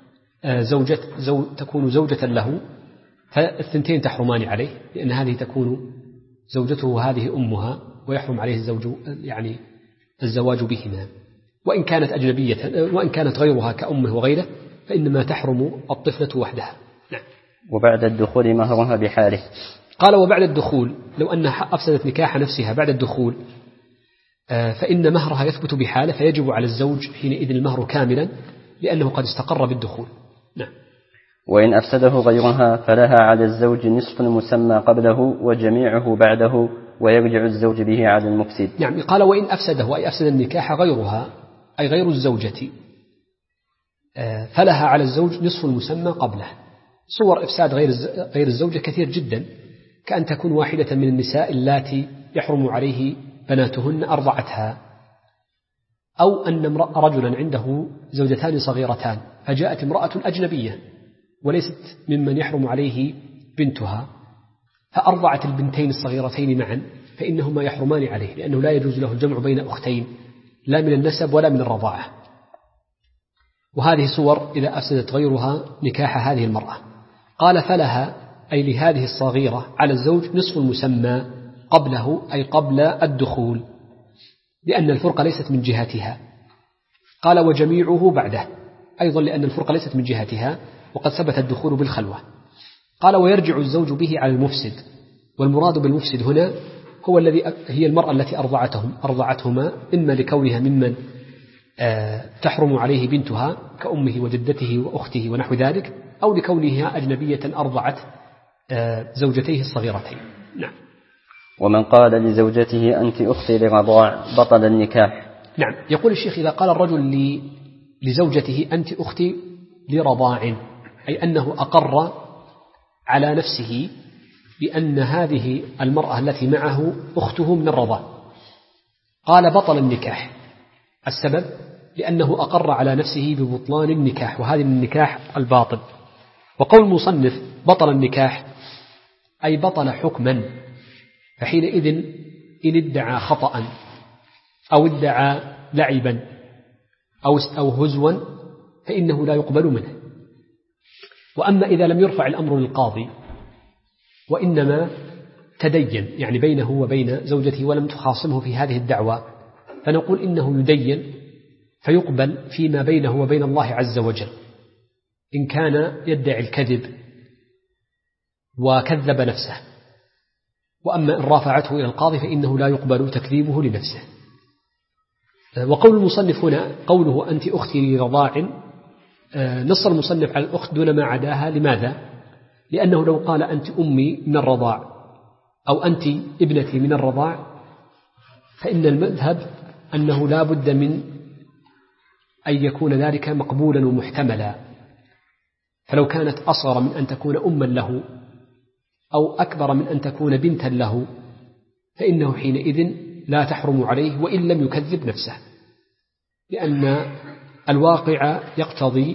تكون زوجة له فالثنتين تحرمان عليه، لأن هذه تكون زوجته هذه أمها ويحرم عليه الزواج بهما، وإن كانت أجنبية وإن كانت غيرها كأمه وغيره فإنما تحرم الطفلة وحدها. نعم.
وبعد الدخول مهرها بحاله.
قال وبعد الدخول لو أنها أفسدت نكاح نفسها بعد الدخول فإن مهرها يثبت بحاله، فيجب على الزوج حينئذ المهر كاملا لأنه قد استقر بالدخول. نعم.
وإن أفسده غيرها فلها على الزوج نصف المسمى قبله وجميعه بعده، ويرجع الزوج به على المفسد.
نعم، قال وإن أفسده أي أفسد النكاح غيرها أي غير الزوجة فلها على الزوج نصف المسمى قبله. صور إفساد غير الزوجة كثير جدا، كأن تكون واحدة من النساء اللاتي يحرم عليه بناتهن أرضعتها، أو أن رجلا عنده زوجتان صغيرتان فجاءت امرأة أجنبية وليست ممن يحرم عليه بنتها فأرضعت البنتين الصغيرتين معا، فإنهما يحرمان عليه، لأنه لا يجوز له الجمع بين أختين لا من النسب ولا من الرضاعة. وهذه صور إذا أفسدت غيرها نكاح هذه المرأة. قال فلها أي لهذه الصغيرة على الزوج نصف المسمى قبله أي قبل الدخول، لأن الفرقة ليست من جهتها. قال وجميعه بعده أيضا لأن الفرقة ليست من جهتها وقد ثبت الدخول بالخلوة. قال ويرجع الزوج به على المفسد، والمراد بالمفسد هنا هو هي المرأة التي أرضعتهما، إما لكونها ممن تحرم عليه بنتها كأمه وجدته وأخته ونحو ذلك، أو لكونها أجنبية أرضعت زوجتيه الصغيرتين. نعم.
ومن قال لزوجته أنت أختي لرضاع بطل النكاح.
نعم، يقول الشيخ إذا قال الرجل لزوجته أنت أختي لرضاع، أي أنه أقر على نفسه بأن هذه المرأة التي معه أخته من الرضاع. قال بطل النكاح. السبب لأنه أقر على نفسه ببطلان النكاح، وهذا النكاح الباطل. وقول المصنف بطل النكاح أي بطل حكما، فحينئذ إن ادعى خطأ أو ادعى لعبا أو هزوا فإنه لا يقبل منه. وأما إذا لم يرفع الأمر للقاضي وإنما تدين يعني بينه وبين زوجته ولم تخاصمه في هذه الدعوة، فنقول إنه يدين فيقبل فيما بينه وبين الله عز وجل إن كان يدعي الكذب وكذب نفسه. وأما إن رافعته إلى القاضي فإنه لا يقبل تكذيبه لنفسه. وقول المصنف هنا قوله أنت أختي لرضاع، نص المصنف على الأخت دون ما عداها. لماذا؟ لأنه لو قال أنت أمي من الرضاع أو أنت ابنتي من الرضاع فإن المذهب أنه لا بد من أن يكون ذلك مقبولا ومحتملا. فلو كانت أصغر من أن تكون أما له أو أكبر من أن تكون بنتا له فإنه حينئذ لا تحرم عليه وإن لم يكذب نفسه، لأن الواقع يقتضي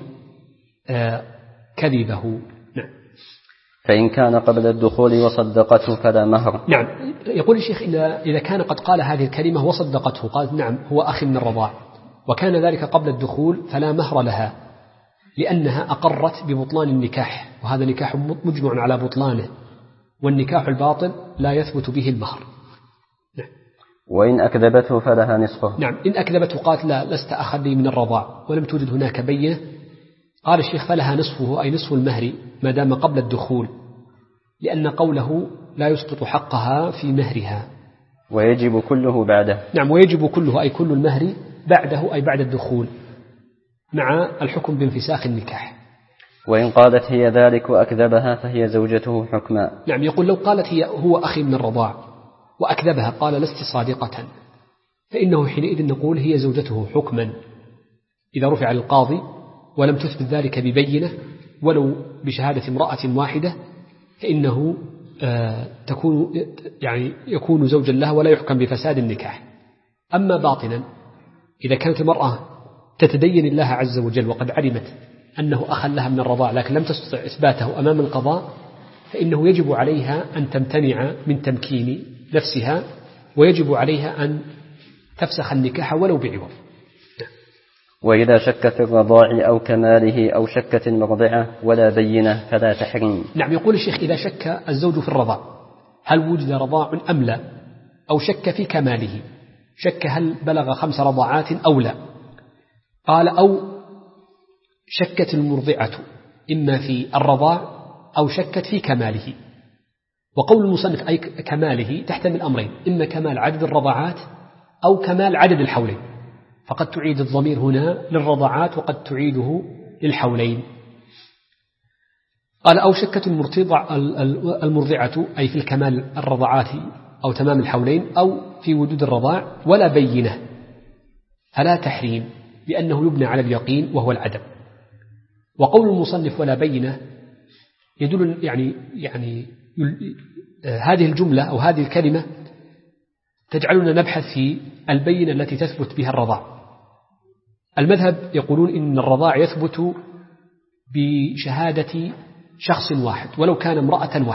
كذبه. نعم.
فإن كان قبل الدخول وصدقته فلا مهر.
نعم، يقول الشيخ إذا كان قد قال هذه الكلمة وصدقته، قالت نعم هو أخي من الرضاع، وكان ذلك قبل الدخول فلا مهر لها، لأنها أقرت ببطلان النكاح، وهذا نكاح مجمع على بطلانه، والنكاح الباطل لا يثبت به المهر. نعم.
وإن أكذبته فلها نصفه.
نعم، إن أكذبته قالت لا لست أخا لي من الرضاع ولم توجد هناك بينة، قال الشيخ فلها نصفه أي نصف المهر ما دام قبل الدخول، لأن قوله لا يسقط حقها في مهرها.
ويجب كله بعده.
نعم، ويجب كله أي كل المهر بعده أي بعد الدخول مع الحكم بانفساخ النكاح.
وإن قالت هي ذلك وأكذبها فهي زوجته حكما.
نعم، يقول لو قالت هو أخي من الرضاع وأكذبها قال لست صادقة فإنه حينئذ نقول هي زوجته حكما إذا رفع للقاضي ولم تثبت ذلك ببينة ولو بشهادة امرأة واحدة، فإنه يكون زوجا لها ولا يحكم بفساد النكاح. أما باطنا إذا كانت المرأة تتدين الله عز وجل وقد علمت أنه أخا لها من الرضاع لكن لم تستطع إثباته أمام القضاء، فإنه يجب عليها أن تمتنع من تمكين نفسها، ويجب عليها أن تفسخ النكاح ولو بعوض.
وإذا شك في الرضاع أو كماله أو شكت المرضعة ولا بينة فلا تحريم.
نعم، يقول الشيخ إذا شك الزوج في الرضاع هل وجد رضاع أم لا، أو شك في كماله، شك هل بلغ 5 رضاعات أو لا، قال أو شكت المرضعة إما في الرضاع أو شكت في كماله. وقول المصنف أي كماله تحتمل أمرين، إما كمال عدد الرضاعات أو كمال عدد الحولين، فقد تعيد الضمير هنا للرضاعات وقد تعيده للحولين. قال أو شكت المرضعة أي في الكمال الرضعات أو تمام الحولين أو في وجود الرضاع ولا بينة فلا تحريم لأنه يبنى على اليقين وهو العدم. وقول المصنف ولا بينة يدل يعني هذه الجملة أو هذه الكلمة تجعلنا نبحث في البينة التي تثبت بها الرضاع. المذهب يقولون إن الرضاع يثبت بشهادة شخص واحد ولو كان امرأة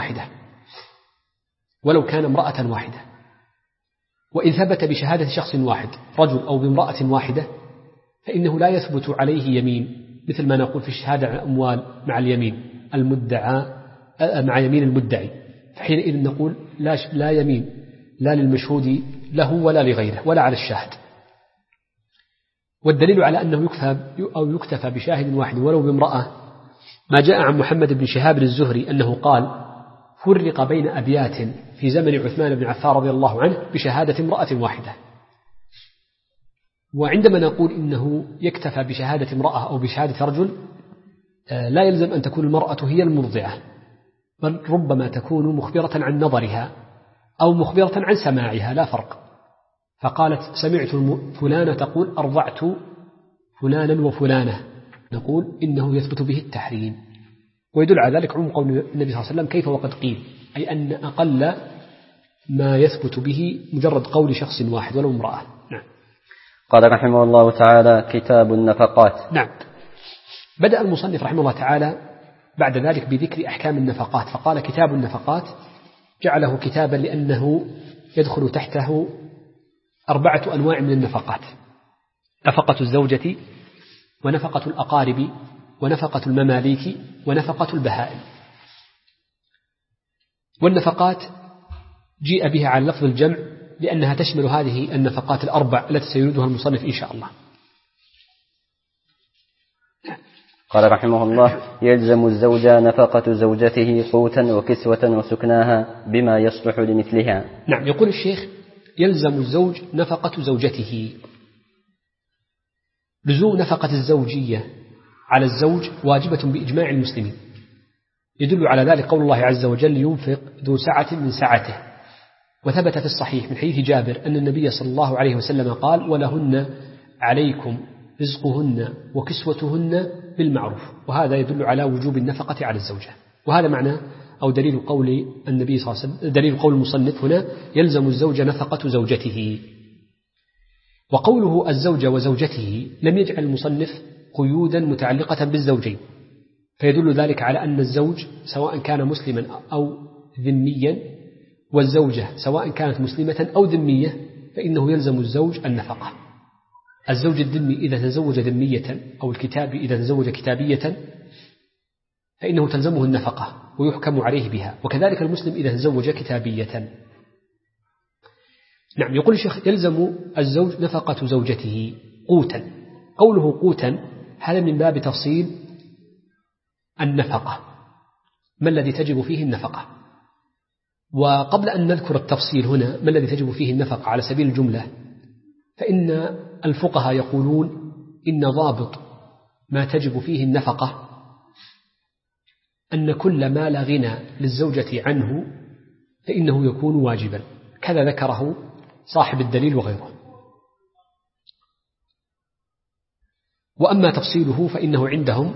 واحدة، وإن ثبت بشهادة شخص واحد رجل أو بامرأة واحدة فإنه لا يثبت عليه يمين، مثل ما نقول في الشهادة على الأموال مع اليمين المدعى مع يمين المدعي، فحينئذ نقول لا يمين لا للمشهود له ولا لغيره ولا على الشاهد. والدليل على أنه يكتفى بشاهد واحد ولو بامرأة ما جاء عن محمد بن شهاب الزهري أنه قال فرق بين أبيات في زمن عثمان بن عفان رضي الله عنه بشهادة امرأة واحدة. وعندما نقول إنه يكتفى بشهادة امرأة أو بشهادة رجل لا يلزم أن تكون المرأة هي المرضعة، بل ربما تكون مخبرة عن نظرها أو مخبرة عن سماعها لا فرق. فقالت سمعت فلانة تقول أرضعت فلانا وفلانة، نقول إنه يثبت به التحريم. ويدل على ذلك عموم قول النبي صلى الله عليه وسلم كيف وقد قيل، أي أن أقل ما يثبت به مجرد قول شخص واحد ولو امرأة. نعم.
قال رحمه الله تعالى كتاب النفقات.
نعم. بدأ المصنف رحمه الله تعالى بعد ذلك بذكر أحكام النفقات، فقال كتاب النفقات جعله كتابا لأنه يدخل تحته 4 أنواع من النفقات: نفقة الزوجة ونفقة الأقارب ونفقة المماليك ونفقة البهائم. والنفقات جيء بها على لفظ الجمع لأنها تشمل هذه النفقات ال4 التي سيردها المصنف إن شاء الله.
قال رحمه الله يلزم الزوج نفقة زوجته قوتا وكسوة وسكناها بما يصلح لمثلها.
نعم. يقول الشيخ يلزم الزوج نفقة زوجته. لزوم نفقة الزوجية على الزوج واجبة بإجماع المسلمين. يدل على ذلك قول الله عز وجل ينفق ذو سعة من سعته. وثبت في الصحيح من حديث جابر أن النبي صلى الله عليه وسلم قال ولهن عليكم رزقهن وكسوتهن بالمعروف. وهذا يدل على وجوب النفقة على الزوجة. وهذا معنى أو دليل قول النبي صلى الله عليه وسلم، دليل قول المصنف هنا يلزم الزوج نفقة زوجته. وقوله الزوجة وزوجته لم يجعل المصنف قيودا متعلقة بالزوجين، فيدل ذلك على أن الزوج سواء كان مسلما أو ذميا والزوجة سواء كانت مسلمة أو ذمية فإنه يلزم الزوج النفقة. الزوج الذمي إذا تزوج ذمية أو الكتابي إذا تزوج كتابية فإنه تلزمه النفقة ويحكم عليه بها، وكذلك المسلم إذا تزوج كتابية. نعم. يقول الشيخ يلزم الزوج نفقة زوجته قوتا. قوله قوتا هذا من باب تفصيل النفقة، ما الذي تجب فيه النفقة. وقبل أن نذكر التفصيل هنا ما الذي تجب فيه النفقة على سبيل الجملة، فإن الفقهاء يقولون إن ضابط ما تجب فيه النفقة أن كل ما لا غنى للزوجة عنه فإنه يكون واجبا، كذا ذكره صاحب الدليل وغيره. وأما تفصيله فإنه عندهم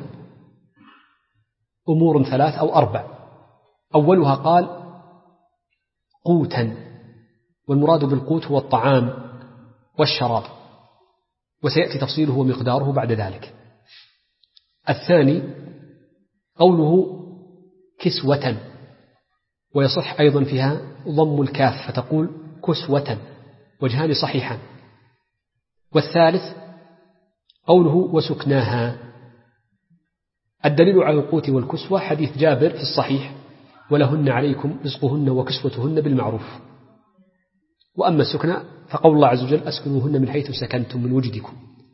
أمور 3 أو 4. أولها قال قوتا، والمراد بالقوت هو الطعام والشراب، وسيأتي تفصيله ومقداره بعد ذلك. الثاني قوله كسوة، ويصح أيضا فيها ضم الكاف فتقول كسوة، وجهان صحيحان. والثالث قوله وسكناها. الدليل على القوت والكسوة حديث جابر في الصحيح ولهن عليكم رزقهن وكسوتهن بالمعروف. وأما السكنى فقول الله عز وجل أسكنوهن من حيث سكنتم من وجدكم.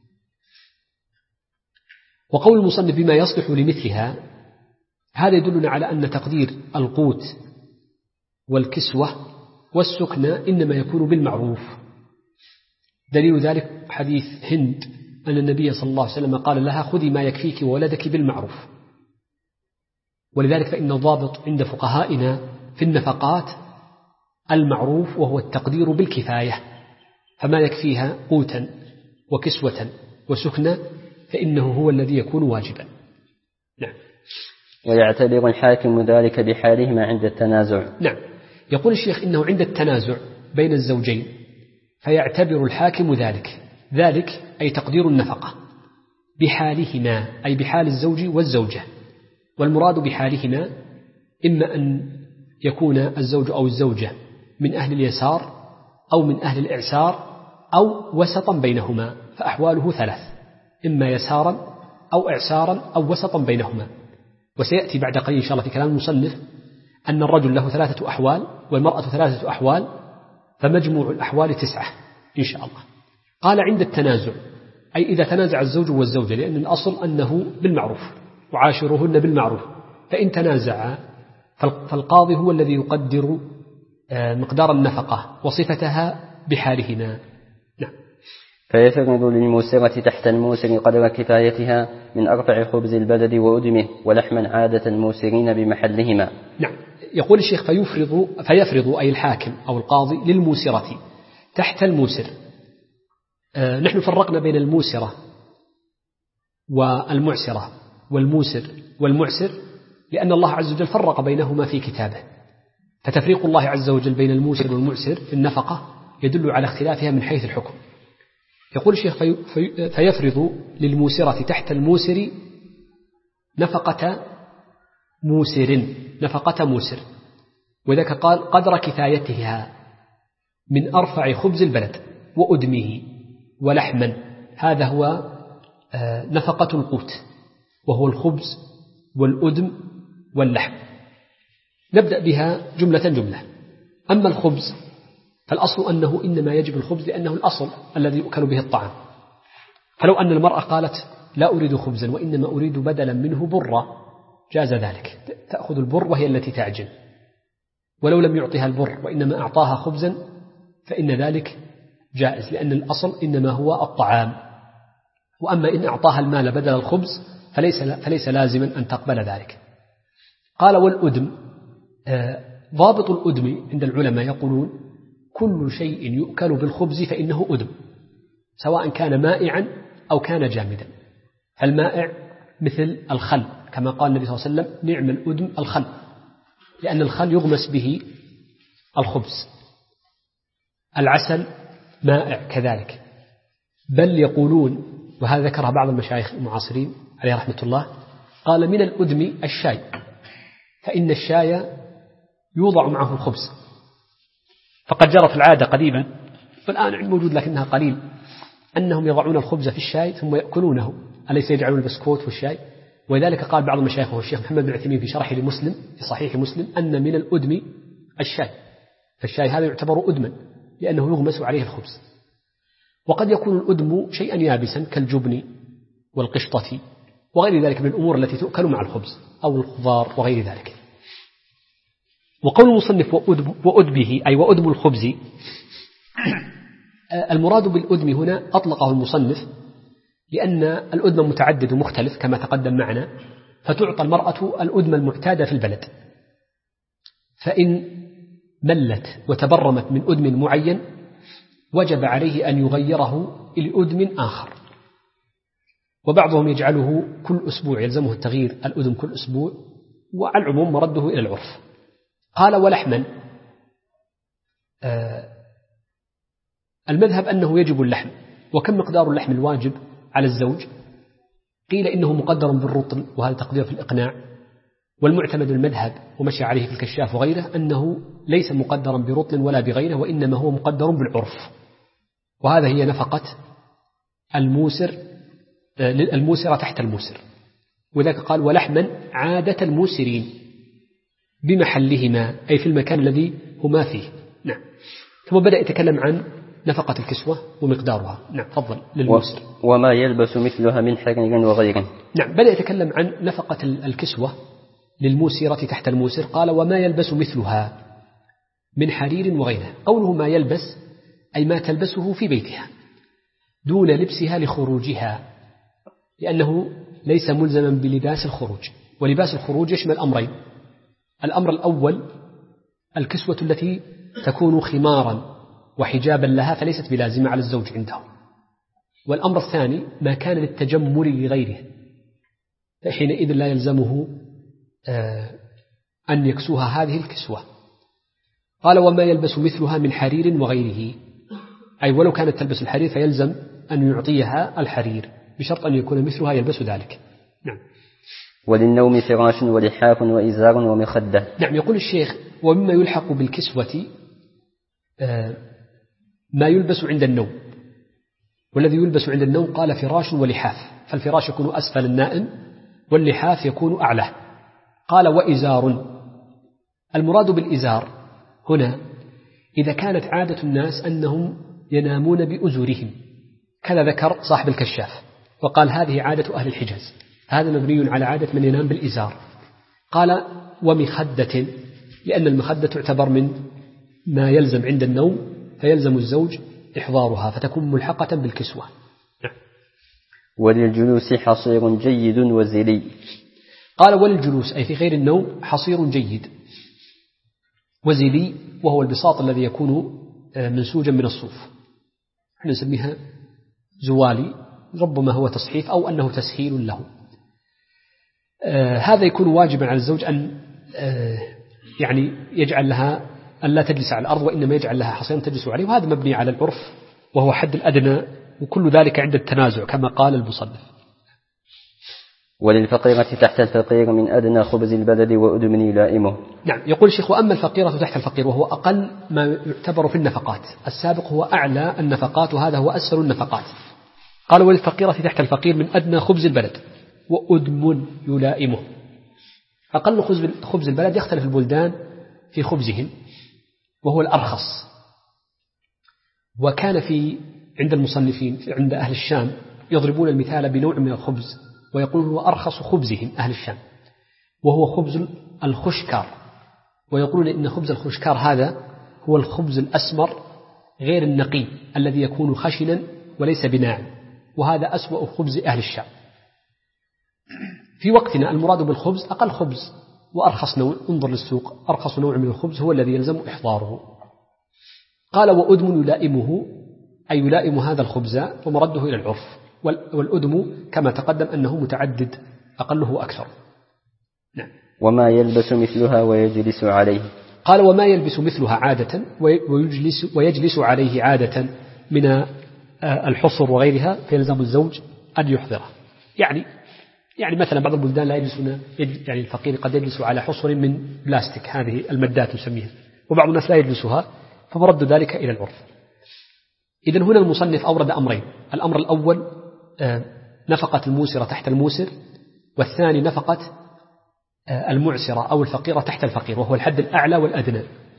وقول المصنف بما يصلح لمثلها هذا يدلنا على أن تقدير القوت والكسوة والسكنى إنما يكون بالمعروف. دليل ذلك حديث هند أن النبي صلى الله عليه وسلم قال لها خذي ما يكفيك وولدك بالمعروف. ولذلك فإن الضابط عند فقهائنا في النفقات المعروف، وهو التقدير بالكفاية، فما يكفيها قوتا وكسوة وسكنة فإنه هو الذي يكون واجبا. نعم.
ويعتبر الحاكم ذلك بحالهما عند التنازع.
نعم. يقول الشيخ إنه عند التنازع بين الزوجين فيعتبر الحاكم ذلك أي تقدير النفقة بحالهما، أي بحال الزوج والزوجة. والمراد بحالهما إما أن يكون الزوج أو الزوجة من أهل اليسار أو من أهل الإعسار أو وسطا بينهما، فأحواله ثلاث: إما يسارا أو إعسارا أو وسطا بينهما. وسيأتي بعد قليل إن شاء الله في كلام المصنف أن الرجل له 3 أحوال والمرأة 3 أحوال، فمجموع الأحوال 9 إن شاء الله. قال عند التنازع أي إذا تنازع الزوج والزوجة، لأن الأصل أنه بالمعروف وعاشروهن بالمعروف، فإن تنازع فالقاضي هو الذي يقدر مقدار النفقة وصفتها بحالهما. نعم.
فيفرض للموسرة تحت الموسر قدر كفايتها من أرفع خبز البلد وأدمه ولحما عادة الموسرين بمحلهما.
نعم. يقول الشيخ فيفرض أي الحاكم أو القاضي للموسرة تحت الموسر. نحن فرقنا بين الموسرة والمعسرة والموسر والمعسر لأن الله عز وجل فرق بينهما في كتابه، فتفريق الله عز وجل بين الموسر والمعسر في النفقة يدل على اختلافها من حيث الحكم. يقول الشيخ فيفرض للموسرة تحت الموسر نفقة موسر، وذلك قال قدر كفايتها من أرفع خبز البلد وأدمه ولحما. هذا هو نفقة القوت، وهو الخبز والأدم واللحم. نبدأ بها جملة. أما الخبز فالأصل أنه إنما يجب الخبز لأنه الأصل الذي يؤكل به الطعام. فلو أن المرأة قالت لا أريد خبزا وإنما أريد بدلا منه برا جاز ذلك، تأخذ البر وهي التي تعجن. ولو لم يعطيها البر وإنما أعطاها خبزا فإن ذلك جائز، لأن الأصل إنما هو الطعام. وأما إن أعطاها المال بدل الخبز فليس لازما أن تقبل ذلك. قال والأدم، ضابط الأدم عند العلماء يقولون كل شيء يؤكل بالخبز فإنه أدم، سواء كان مائعا أو كان جامدا. المائع مثل الخل، كما قال النبي صلى الله عليه وسلم نعم الأدم الخل، لأن الخل يغمس به الخبز. العسل مائع كذلك. بل يقولون، وهذا ذكرها بعض المشايخ المعاصرين عليه رحمة الله، قال من الأدم الشاي، فإن الشاي يوضع معه الخبز. فقد جرت العادة قديما والآن موجود لكنها قليل أنهم يضعون الخبز في الشاي ثم يأكلونه، أليس يجعلون البسكوت في الشاي؟ ولذلك قال بعض المشايخ والشيخ محمد بن عثيمين في شرحه لمسلم في صحيح مسلم أن من الأدم الشاي، فالشاي هذا يعتبر أدما لأنه يغمس عليه الخبز. وقد يكون الأدم شيئا يابسا كالجبن والقشطة وغير ذلك من الأمور التي تؤكل مع الخبز أو الخضار وغير ذلك. وقول المصنف وأدبه أي وأدم الخبز، المراد بالأدم هنا أطلقه المصنف لأن الأدم متعدد ومختلف كما تقدم معنا، فتعطى المرأة الأدم المعتادة في البلد، فإن ملت وتبرمت من أدم معين وجب عليه أن يغيره إلى أدم آخر. وبعضهم يجعله كل أسبوع، يلزمه التغيير الأدم كل أسبوع، وعلى العموم مرده إلى العرف. قال ولحما، المذهب أنه يجب اللحم. وكم مقدار اللحم الواجب على الزوج؟ قيل إنه مقدر بالرطل، وهذا تقدير في الإقناع. والمعتمد المذهب ومشي عليه في الكشاف وغيره أنه ليس مقدرا برطل ولا بغيره، وإنما هو مقدر بالعرف. وهذا هي نفقة الموسر تحت الموسر. وذلك قال ولحما عادة الموسرين بمحلهما، أي في المكان الذي هما فيه. نعم. ثم بدأ يتكلم عن نفقة الكسوة ومقدارها. نعم تفضل للموسر.
وما يلبس مثلها من حرير وغيره.
نعم. بدأ يتكلم عن نفقة الكسوة للموسرة تحت الموسر. قال وما يلبس مثلها من حرير وغيره. قوله ما يلبس أي ما تلبسه في بيتها دون لبسها لخروجها، لأنه ليس ملزما بلباس الخروج، ولباس الخروج يشمل أمرين: الأمر الأول الكسوة التي تكون خمارا وحجابا لها فليست بلازمة على الزوج عنده، والأمر الثاني ما كان للتجمل لغيره، فحينئذ لا يلزمه أن يكسوها هذه الكسوة. قال: وما يلبس مثلها من حرير وغيره، أي ولو كانت تلبس الحرير فيلزم أن يعطيها الحرير بشرط أن يكون مثلها يلبس ذلك. نعم.
وللنوم فراش ولحاف وإزار ومخدة.
نعم. يقول الشيخ: ومما يلحق بالكسوة ما يلبس عند النوم، والذي يلبس عند النوم قال فراش ولحاف، فالفراش يكون أسفل النائم واللحاف يكون أعلى. قال: وإزار. المراد بالإزار هنا إذا كانت عادة الناس أنهم ينامون بأزرهم، كذا ذكر صاحب الكشاف وقال هذه عادة أهل الحجاز، هذا مبني على عادة من ينام بالإزار. قال: ومخدة، لأن المخدة تعتبر من ما يلزم عند النوم، فيلزم الزوج إحضارها فتكون ملحقة بالكسوة.
وللجلوس حصير جيد وزلي.
قال: وللجلوس أي في غير النوم حصير جيد، وزلي وهو البساط الذي يكون منسوجا من الصوف، نحن نسميها زوالي، ربما هو تصحيف أو أنه تسهيل له. هذا يكون واجبا على الزوج أن يعني يجعل لها أن لا تجلس على الأرض، وإنما يجعل لها حصيرا تجلس عليه، وهذا مبني على العرف وهو حد الأدنى، وكل ذلك عند التنازع كما قال المصنف.
وللفقيرة تحت الفقير من أدنى خبز البلد وأدم يلائمه.
نعم. يقول الشيخ: وأما الفقيرة تحت الفقير وهو أقل ما يعتبر في النفقات، السابق هو أعلى النفقات وهذا هو أسفل النفقات. قال: وللفقيرة تحت الفقير من أدنى خبز البلد وأدم يلائمه. أقل خبز البلد يختلف البلدان في خبزهم وهو الأرخص، وكان عند المصنفين عند أهل الشام يضربون المثال بنوع من الخبز ويقولون هو أرخص خبزهم أهل الشام، وهو خبز الخشكار، ويقولون إن خبز الخشكار هذا هو الخبز الأسمر غير النقي الذي يكون خشنا وليس بناعم، وهذا أسوأ خبز أهل الشام. في وقتنا المراد بالخبز أقل خبز وأرخص نوع، انظر للسوق، أرخص نوع من الخبز هو الذي يلزم إحضاره. قال: وأدم يلائمه، أي يلائم هذا الخبز ومرده إلى العرف، والأدم كما تقدم أنه متعدد أقله أكثر. نعم.
وما يلبس مثلها ويجلس عليه.
قال: وما يلبس مثلها عادة ويجلس عليه عادة من الحصر وغيرها فيلزم الزوج أن يحضره. يعني مثلا بعض البلدان لا يجلسون، يعني الفقير قد يجلس على حصر من بلاستيك، هذه المدات نسميها، وبعض الناس لا يجلسها، فمرد ذلك إلى العرف. إذن هنا المصنف أورد أمرين: الأمر الأول نفقة الموسرة تحت الموسر، والثاني نفقة المعسرة أو الفقيرة تحت الفقير، وهو الحد الأعلى والأدنى.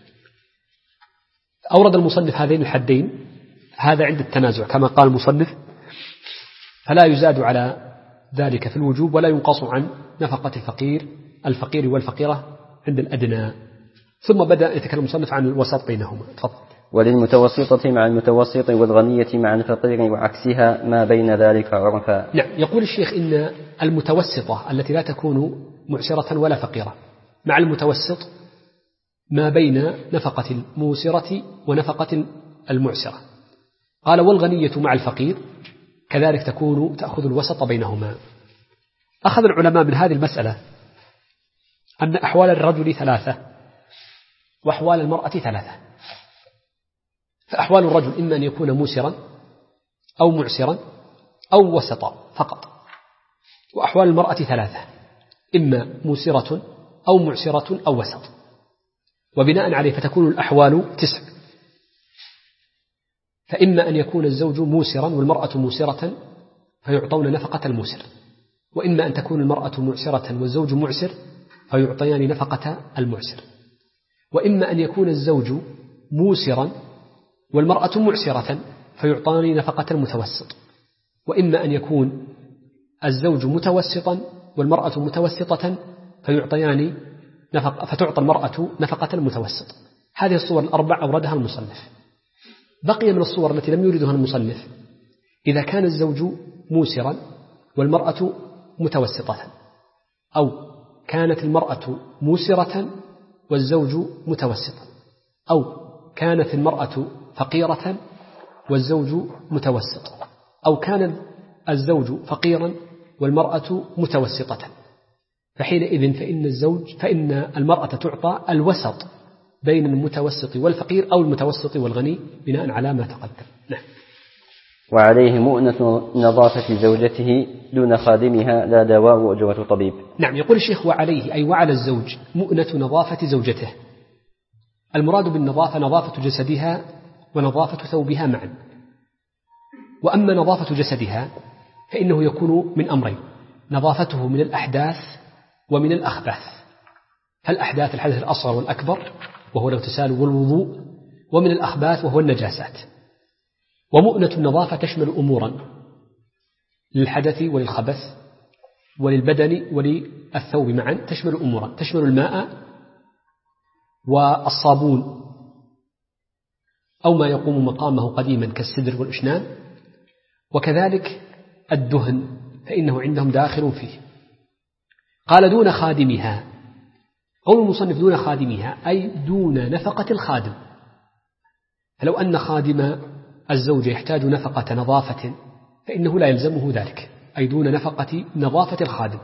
أورد المصنف هذين الحدين، هذا عند التنازع كما قال المصنف، فلا يزاد على ذلك في الوجوب ولا ينقص عن نفقة الفقير والفقيرة عند الأدنى. ثم بدأ يتكلم المصنف عن الوسط بينهما. تفضل.
وللمتوسطة مع المتوسط والغنية مع الفقير وعكسها ما بين ذلك عرفا.
نعم. يقول الشيخ إن المتوسطة التي لا تكون معسرة ولا فقيرة مع المتوسط ما بين نفقة الموسرة ونفقة المعسرة. قال: والغنية مع الفقير كذلك تأخذ الوسط بينهما. أخذ العلماء من هذه المسألة أن أحوال الرجل ثلاثة وأحوال المرأة ثلاثة، فأحوال الرجل إما أن يكون موسرا أو معسرا أو وسطا فقط، وأحوال المرأة ثلاثة، إما موسرة أو معسرة أو وسط، وبناء عليه فتكون الأحوال 9. فإما أن يكون الزوج موسرا والمرأة موسرة فيعطون نفقة الموسر، وإما أن تكون المرأة معسرة والزوج معسر فيعطيان نفقة المعسر، وإما أن يكون الزوج موسرا والمرأة معسرة فيعطان نفقة المتوسط، وإما أن يكون الزوج متوسطا والمرأة متوسطة فتعطى المرأة نفقة المتوسط. هذه الصور الأربع أوردها المصنف. بقي من الصور التي لم يوردها المصنف إذا كان الزوج موسرا والمرأة متوسطة أو كانت المرأة موسرة والزوج متوسطا، أو كانت المرأة فقيرة والزوج متوسط، أو كان الزوج فقيرا والمرأة متوسطة، فحينئذ فإن المرأة تعطى الوسط بين المتوسط والفقير أو المتوسط والغني بناء على ما تقدم. نعم.
وعليه مؤنة نظافة زوجته دون خادمها لا دواء وأجرة طبيب.
نعم، يقول الشيخ وعليه أي وعلى الزوج مؤنة نظافة زوجته. المراد بالنظافة نظافة جسدها ونظافة ثوبها معا. وأما نظافة جسدها فإنه يكون من أمرين: نظافته من الأحداث ومن الأخباث. فالأحداث الحدث الأصغر والأكبر وهو الاغتسال والوضوء، ومن الأخباث وهو النجاسات. ومؤنة النظافة تشمل أمورا للحدث وللخبث وللبدن وللثوب معا، تشمل أمورا، تشمل الماء والصابون أو ما يقوم مقامه قديما كالسدر والإشنان، وكذلك الدهن فإنه عندهم داخل فيه. قال دون خادمها. قول المصنف دون خادمها أي دون نفقة الخادم. فلو أن خادم الزوجة يحتاج نفقة نظافة فإنه لا يلزمه ذلك، أي دون نفقة نظافة الخادم.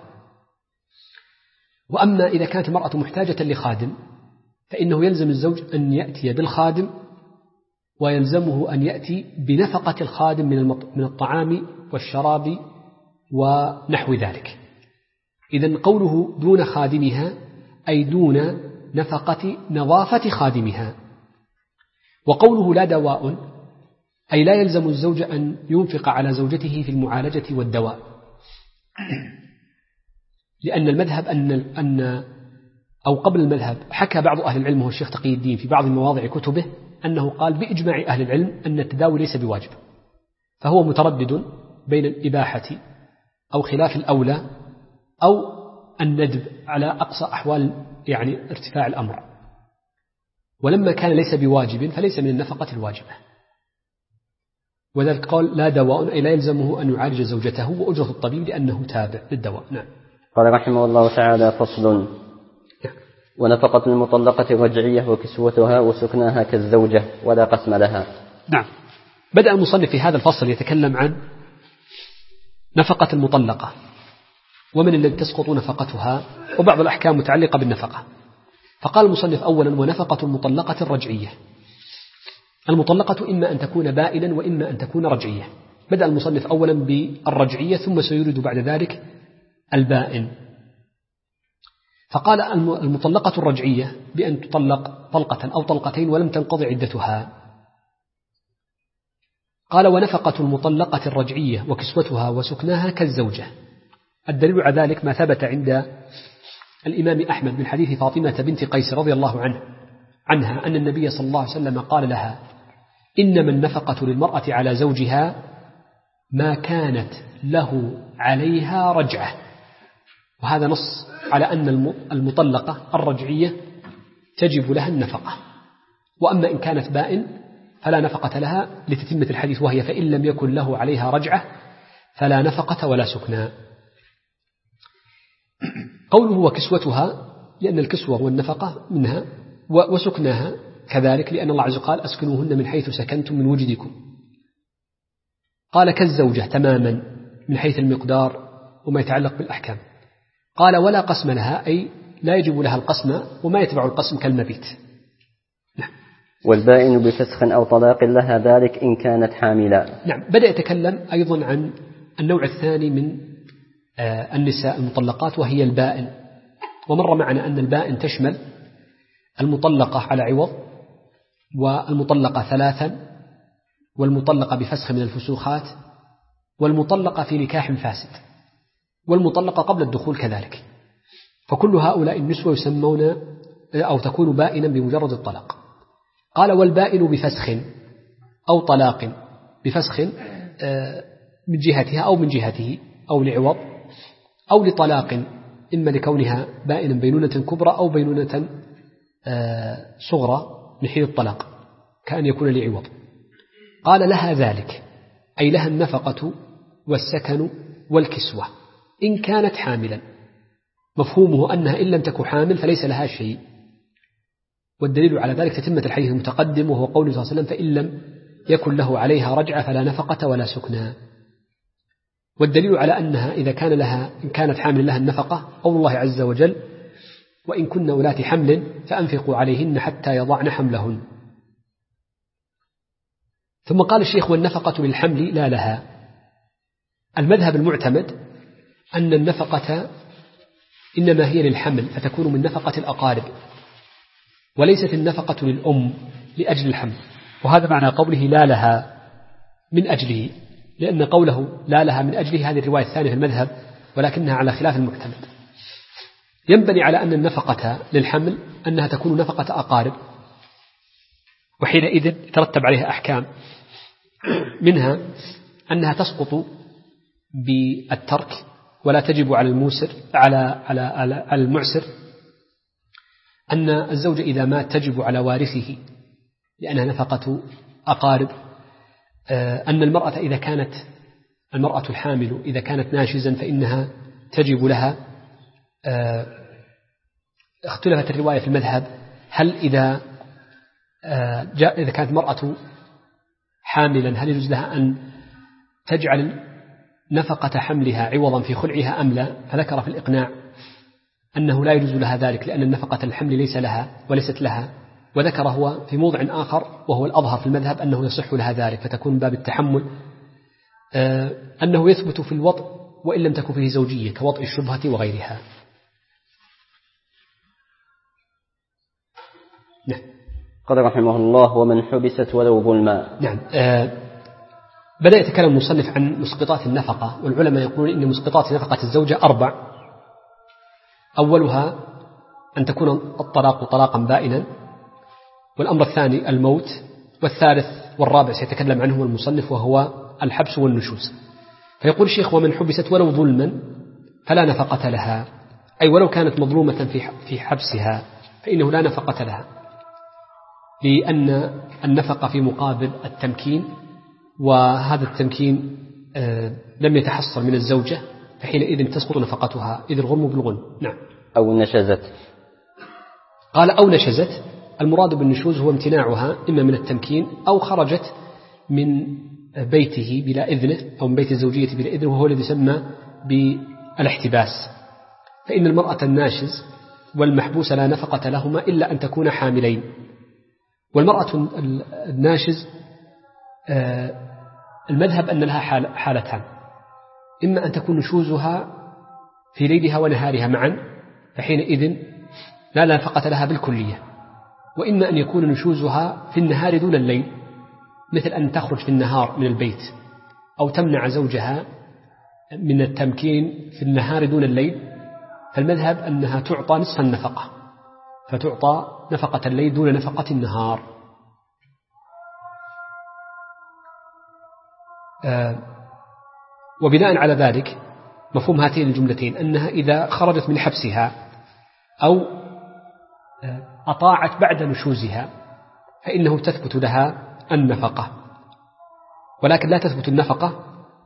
وأما إذا كانت المرأة محتاجة لخادم فإنه يلزم الزوج أن يأتي بالخادم، ويلزمه أن يأتي بنفقة الخادم من الطعام والشراب ونحو ذلك. إذن قوله دون خادمها أي دون نفقة نظافة خادمها. وقوله لا دواء أي لا يلزم الزوج أن ينفق على زوجته في المعالجة والدواء، لأن المذهب أو قبل المذهب حكى بعض أهل العلم، هو الشيخ تقي الدين في بعض مواضع كتبه أنه قال بإجماع أهل العلم أن التداوي ليس بواجب، فهو متردد بين الإباحة أو خلاف الأولى أو الندب على أقصى أحوال يعني ارتفاع الأمر. ولما كان ليس بواجب فليس من النفقة الواجبة، وذلك قال لا دواء أي لا يلزمه أن يعالج زوجته وأجرة الطبيب لأنه تابع للدواء. نعم.
قال رحمه الله تعالى: فصل. ونفقة المطلقة رجعية وكسوتها وسكناها كالزوجة ولا قسم لها.
نعم. بدأ المصنف في هذا الفصل يتكلم عن نفقة المطلقة ومن الذي تسقط نفقتها وبعض الأحكام متعلقة بالنفقة. فقال المصنف أولا: ونفقة المطلقة الرجعية. المطلقة إما أن تكون بائنا وإما أن تكون رجعية. بدأ المصنف أولا بالرجعية ثم سيريد بعد ذلك البائن. فقال المطلقة الرجعية بأن تطلق طلقة أو طلقتين ولم تنقضي عدتها. قال: ونفقة المطلقة الرجعية وكسوتها وسكناها كالزوجة. الدليل على ذلك ما ثبت عند الإمام أحمد من حديث فاطمة بنت قيس رضي الله عنها أن النبي صلى الله عليه وسلم قال لها: إنما النفقة للمرأة على زوجها ما كانت له عليها رجعة. وهذا نص على أن المطلقة الرجعية تجب لها النفقة، وأما إن كانت بائن فلا نفقة لها لتتمة الحديث، وهي فإن لم يكن له عليها رجعة فلا نفقة ولا سكنى. قوله وكسوتها لأن الكسوة والنفقة منها، وسكناها كذلك لأن الله عز وجل قال: أسكنوهن من حيث سكنتم من وجدكم. قال كالزوجة تماما من حيث المقدار وما يتعلق بالأحكام. قال: ولا قسم لها أي لا يجب لها القسم وما يتبع القسم كالمبيت. نعم.
والبائن بفسخ أو طلاق لها ذلك إن كانت حاملا.
نعم. بدأ يتكلم أيضا عن النوع الثاني من النساء المطلقات وهي البائن. ومر معنا أن البائن تشمل المطلقة على عوض، والمطلقة ثلاثا، والمطلقة بفسخ من الفسوخات، والمطلقة في نكاح فاسد، والمطلقة قبل الدخول كذلك. فكل هؤلاء النسوة يسمون أو تكون بائنا بمجرد الطلاق. قال: والبائن بفسخ أو طلاق، بفسخ من جهتها أو من جهته أو لعوض أو لطلاق، إما لكونها بائنا بينونة كبرى أو بينونة صغرى من حين الطلاق كأن يكون لعوض. قال: لها ذلك أي لها النفقة والسكن والكسوة إن كانت حاملا. مفهومه أنها إن لم تكن حامل فليس لها شيء، والدليل على ذلك تتمة الحديث المتقدم وهو قوله صلى الله عليه وسلم: فإن لم يكن له عليها رجعة فلا نفقة ولا سكنى. والدليل على أنها إذا كان لها إن كانت حامل لها النفقة قول الله عز وجل: وإن كن أولات حمل فأنفقوا عليهن حتى يضعن حملهن. ثم قال الشيخ: والنفقة للحمل لا لها. المذهب المعتمد أن النفقة إنما هي للحمل فتكون من نفقة الأقارب، وليست النفقة للأم لأجل الحمل، وهذا معنى قوله لا لها من أجله، لأن قوله لا لها من أجله هذه الرواية الثانية في المذهب ولكنها على خلاف المعتمد. ينبني على أن النفقة للحمل أنها تكون نفقة أقارب، وحينئذ ترتب عليها أحكام، منها أنها تسقط بالترك ولا تجب على الموسر على المعسر، أن الزوج إذا مات تجب على وارثه لأنها نفقة أقارب، أن المرأة إذا كانت المرأة الحامل إذا كانت ناشزا فإنها تجب لها. اختلفت الرواية في المذهب هل إذا كانت مرأة حاملا هل يجوز لها أن تجعل نفقة حملها عوضا في خلعها أم لا، فذكر في الإقناع أنه لا يجوز لها ذلك لأن النفقة الحمل ليس لها وليست لها، وذكر هو في موضع آخر وهو الأظهر في المذهب أنه يصح لها ذلك فتكون باب التحمل، أنه يثبت في الوطء وإن لم تكن فيه زوجية كوطء الشبهة وغيرها. نعم.
قال رحمه الله: ومن حبست ولو ظلما.
نعم. بدأ يتكلم المصنف عن مسقطات النفقة، والعلماء يقولون إن مسقطات نفقة الزوجة 4: أولها أن تكون الطلاق طلاقا بائنا، والأمر الثاني الموت، والثالث والرابع سيتكلم عنه المصنف وهو الحبس والنشوز. فيقول الشيخ: ومن حبست ولو ظلما فلا نفقة لها، أي ولو كانت مظلومة في حبسها فإنه لا نفقة لها، لأن النفقة في مقابل التمكين، وهذا التمكين لم يتحصل من الزوجة، فحينئذ تسقط نفقتها إذ الغرم بالغنم. نعم.
أو نشزت.
قال: أو نشزت. المراد بالنشوز هو امتناعها إما من التمكين أو خرجت من بيته بلا إذنه أو من بيت الزوجية بلا إذنه، وهو الذي يسمى بالاحتباس. فإن المرأة الناشز والمحبوس لا نفقة لهما إلا أن تكون حاملين. والمرأة الناشز المذهب أن لها حالتان: إما أن تكون نشوزها في ليلها ونهارها معا فحينئذ لا نفقة لها بالكلية، وإما أن يكون نشوزها في النهار دون الليل، مثل أن تخرج في النهار من البيت أو تمنع زوجها من التمكين في النهار دون الليل، فالمذهب أنها تعطى نصف النفقة، فتعطى نفقة الليل دون نفقة النهار. وبناء على ذلك مفهوم هاتين الجملتين أنها إذا خرجت من حبسها أو أطاعت بعد نشوزها فإنه تثبت لها النفقة، ولكن لا تثبت النفقة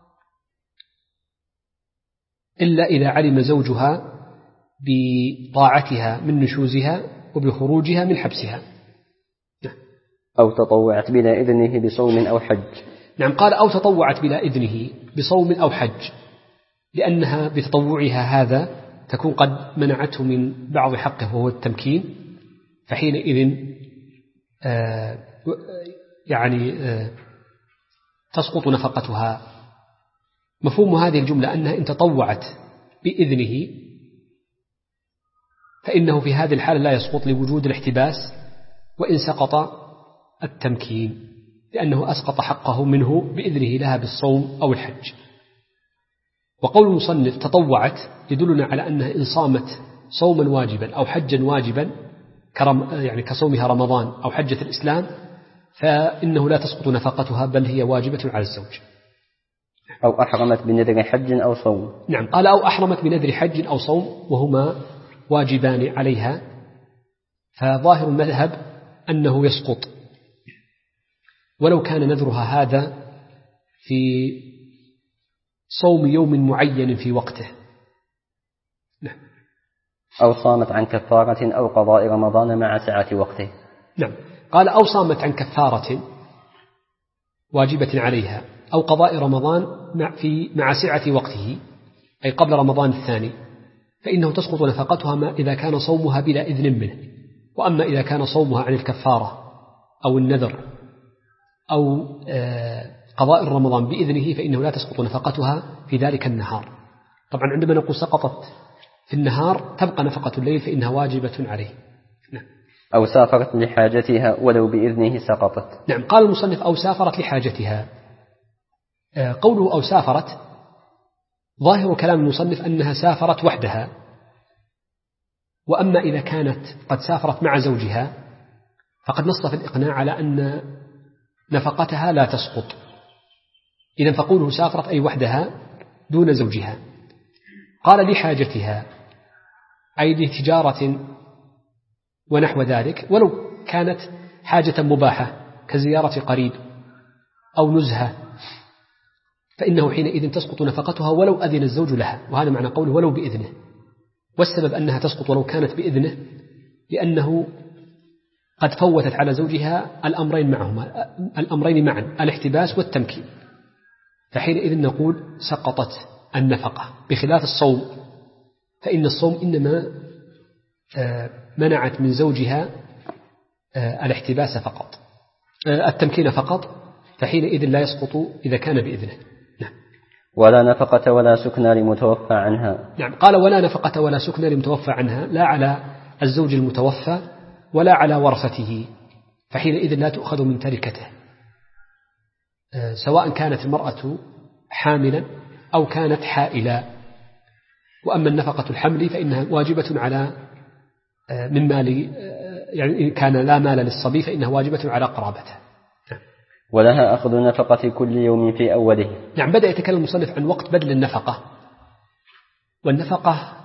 إلا إذا علم زوجها بطاعتها من نشوزها وبخروجها من حبسها.
أو تطوعت بلا إذنه بصوم أو حج.
نعم. قال: أو تطوعت بلا إذنه بصوم أو حج، لأنها بتطوعها هذا تكون قد منعته من بعض حقه وهو التمكين، فحينئذ تسقط نفقتها. مفهوم هذه الجملة أنها إن تطوعت بإذنه فإنه في هذه الحالة لا يسقط لوجود الاحتباس، وإن سقط التمكين لأنه أسقط حقه منه بإذنه لها بالصوم أو الحج. وقول المصنف تطوعت يدلنا على أنها إن صامت صوما واجبا أو حجا واجبا كصومها رمضان أو حجة الإسلام فإنه لا تسقط نفقتها بل هي واجبة على الزوج.
أو أحرمت بنذر حج أو صوم.
نعم. قال: أو أحرمت بنذر حج أو صوم، وهما واجبان عليها، فظاهر المذهب أنه يسقط ولو كان نذرها هذا في صوم يوم معين في وقته. نعم.
أو صامت عن كفارة أو قضاء رمضان مع سعة وقته.
نعم. قال أو صامت عن كفارة واجبة عليها أو قضاء رمضان مع سعة وقته، أي قبل رمضان الثاني، فإنه تسقط نفقتها ما إذا كان صومها بلا إذن منه. وأما إذا كان صومها عن الكفارة أو النذر أو قضاء رمضان بإذنه فإنه لا تسقط نفقتها في ذلك النهار. طبعا عندما نقول سقطت في النهار تبقى نفقة الليل فإنها واجبة عليه. نعم.
أو سافرت لحاجتها ولو بإذنه سقطت.
نعم. قال المصنف أو سافرت لحاجتها. قوله أو سافرت ظاهر كلام المصنف أنها سافرت وحدها، وأما إذا كانت قد سافرت مع زوجها فقد نص في الإقناع على أن نفقتها لا تسقط. إذن فقوله سافرت أي وحدها دون زوجها. قال لحاجتها أي لتجارة ونحو ذلك، ولو كانت حاجة مباحة كزيارة قريب أو نزهة فإنه حينئذ تسقط نفقتها ولو أذن الزوج لها، وهذا معنى قوله ولو بإذنه. والسبب أنها تسقط ولو كانت بإذنه لأنه قد فوتت على زوجها الأمرين معا، الاحتباس والتمكين، فحينئذ نقول سقطت النفقة، بخلاف الصوم فإن الصوم إنما منعت من زوجها الاحتباس فقط، التمكين فقط، فحينئذ لا يسقط إذا كان بإذنه. نعم.
ولا نفقة ولا سكن لمتوفى عنها.
نعم. قال ولا نفقة ولا سكن لمتوفى عنها، لا على الزوج المتوفى ولا على ورثته، فحينئذ لا تؤخذ من تركته، سواء كانت المرأة حاملا أو كانت حائلا. وأما النفقة الحمل فإنها واجبة على من مال، يعني إن كان لا مال للصبي فإنها واجبة على قرابته.
ولها أخذ نفقة كل يوم في أوله.
نعم. بدأ يتكلم المصنف عن وقت بذل النفقة، والنفقة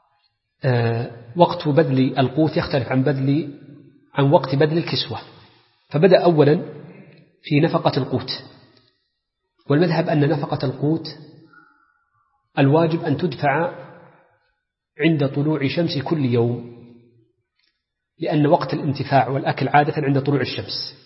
وقت بذل القوت يختلف عن وقت بذل الكسوة. فبدأ أولا في نفقة القوت، والمذهب أن نفقة القوت الواجب أن تدفع عند طلوع شمس كل يوم، لأن وقت الانتفاع والأكل عادة عند طلوع الشمس.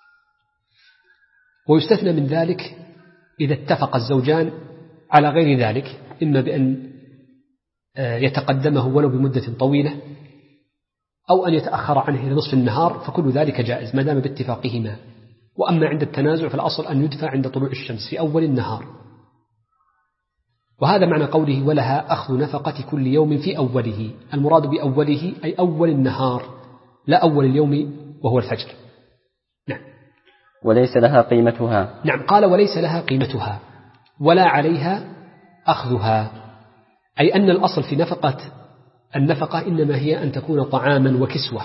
ويستثنى من ذلك إذا اتفق الزوجان على غير ذلك، إما بأن يتقدمه ولو بمدة طويلة أو أن يتأخر عنه إلى نصف النهار، فكل ذلك جائز ما دام باتفاقهما. وأما عند التنازع فالأصل أن يدفع عند طلوع الشمس في أول النهار. وهذا معنى قوله ولها أخذ نفقة كل يوم في أوله. المراد بأوله أي أول النهار، لا أول اليوم وهو الفجر. نعم.
وليس لها قيمتها.
نعم. قال وليس لها قيمتها ولا عليها أخذها، أي أن الأصل في النفقة إنما هي أن تكون طعاما وكسوة،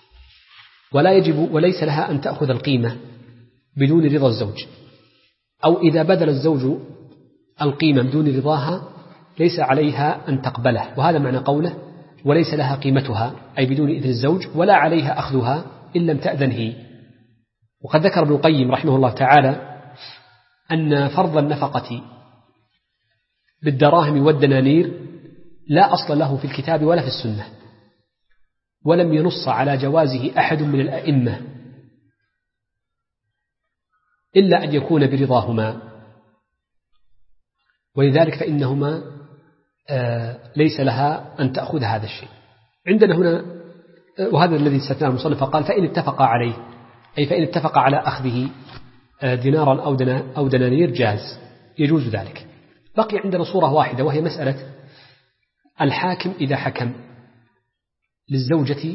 وليس لها أن تأخذ القيمة بدون رضا الزوج، أو إذا بذل الزوج القيمة بدون رضاها ليس عليها أن تقبله. وهذا معنى قوله وليس لها قيمتها أي بدون إذن الزوج، ولا عليها أخذها إن لم تأذن هي. وقد ذكر ابن القيم رحمه الله تعالى أن فرض النفقة بالدراهم والدنانير لا أصل له في الكتاب ولا في السنة، ولم ينص على جوازه أحد من الأئمة إلا أن يكون برضاهما، ولذلك فإنهما ليس لها أن تأخذ هذا الشيء. عندنا هنا وهذا الذي استثناه المصنف قال فإن اتفق عليه، أي فإن اتفق على أخذه دينارا أو دنانير جاز، يجوز ذلك. بقي عندنا صورة واحدة وهي مسألة الحاكم إذا حكم للزوجة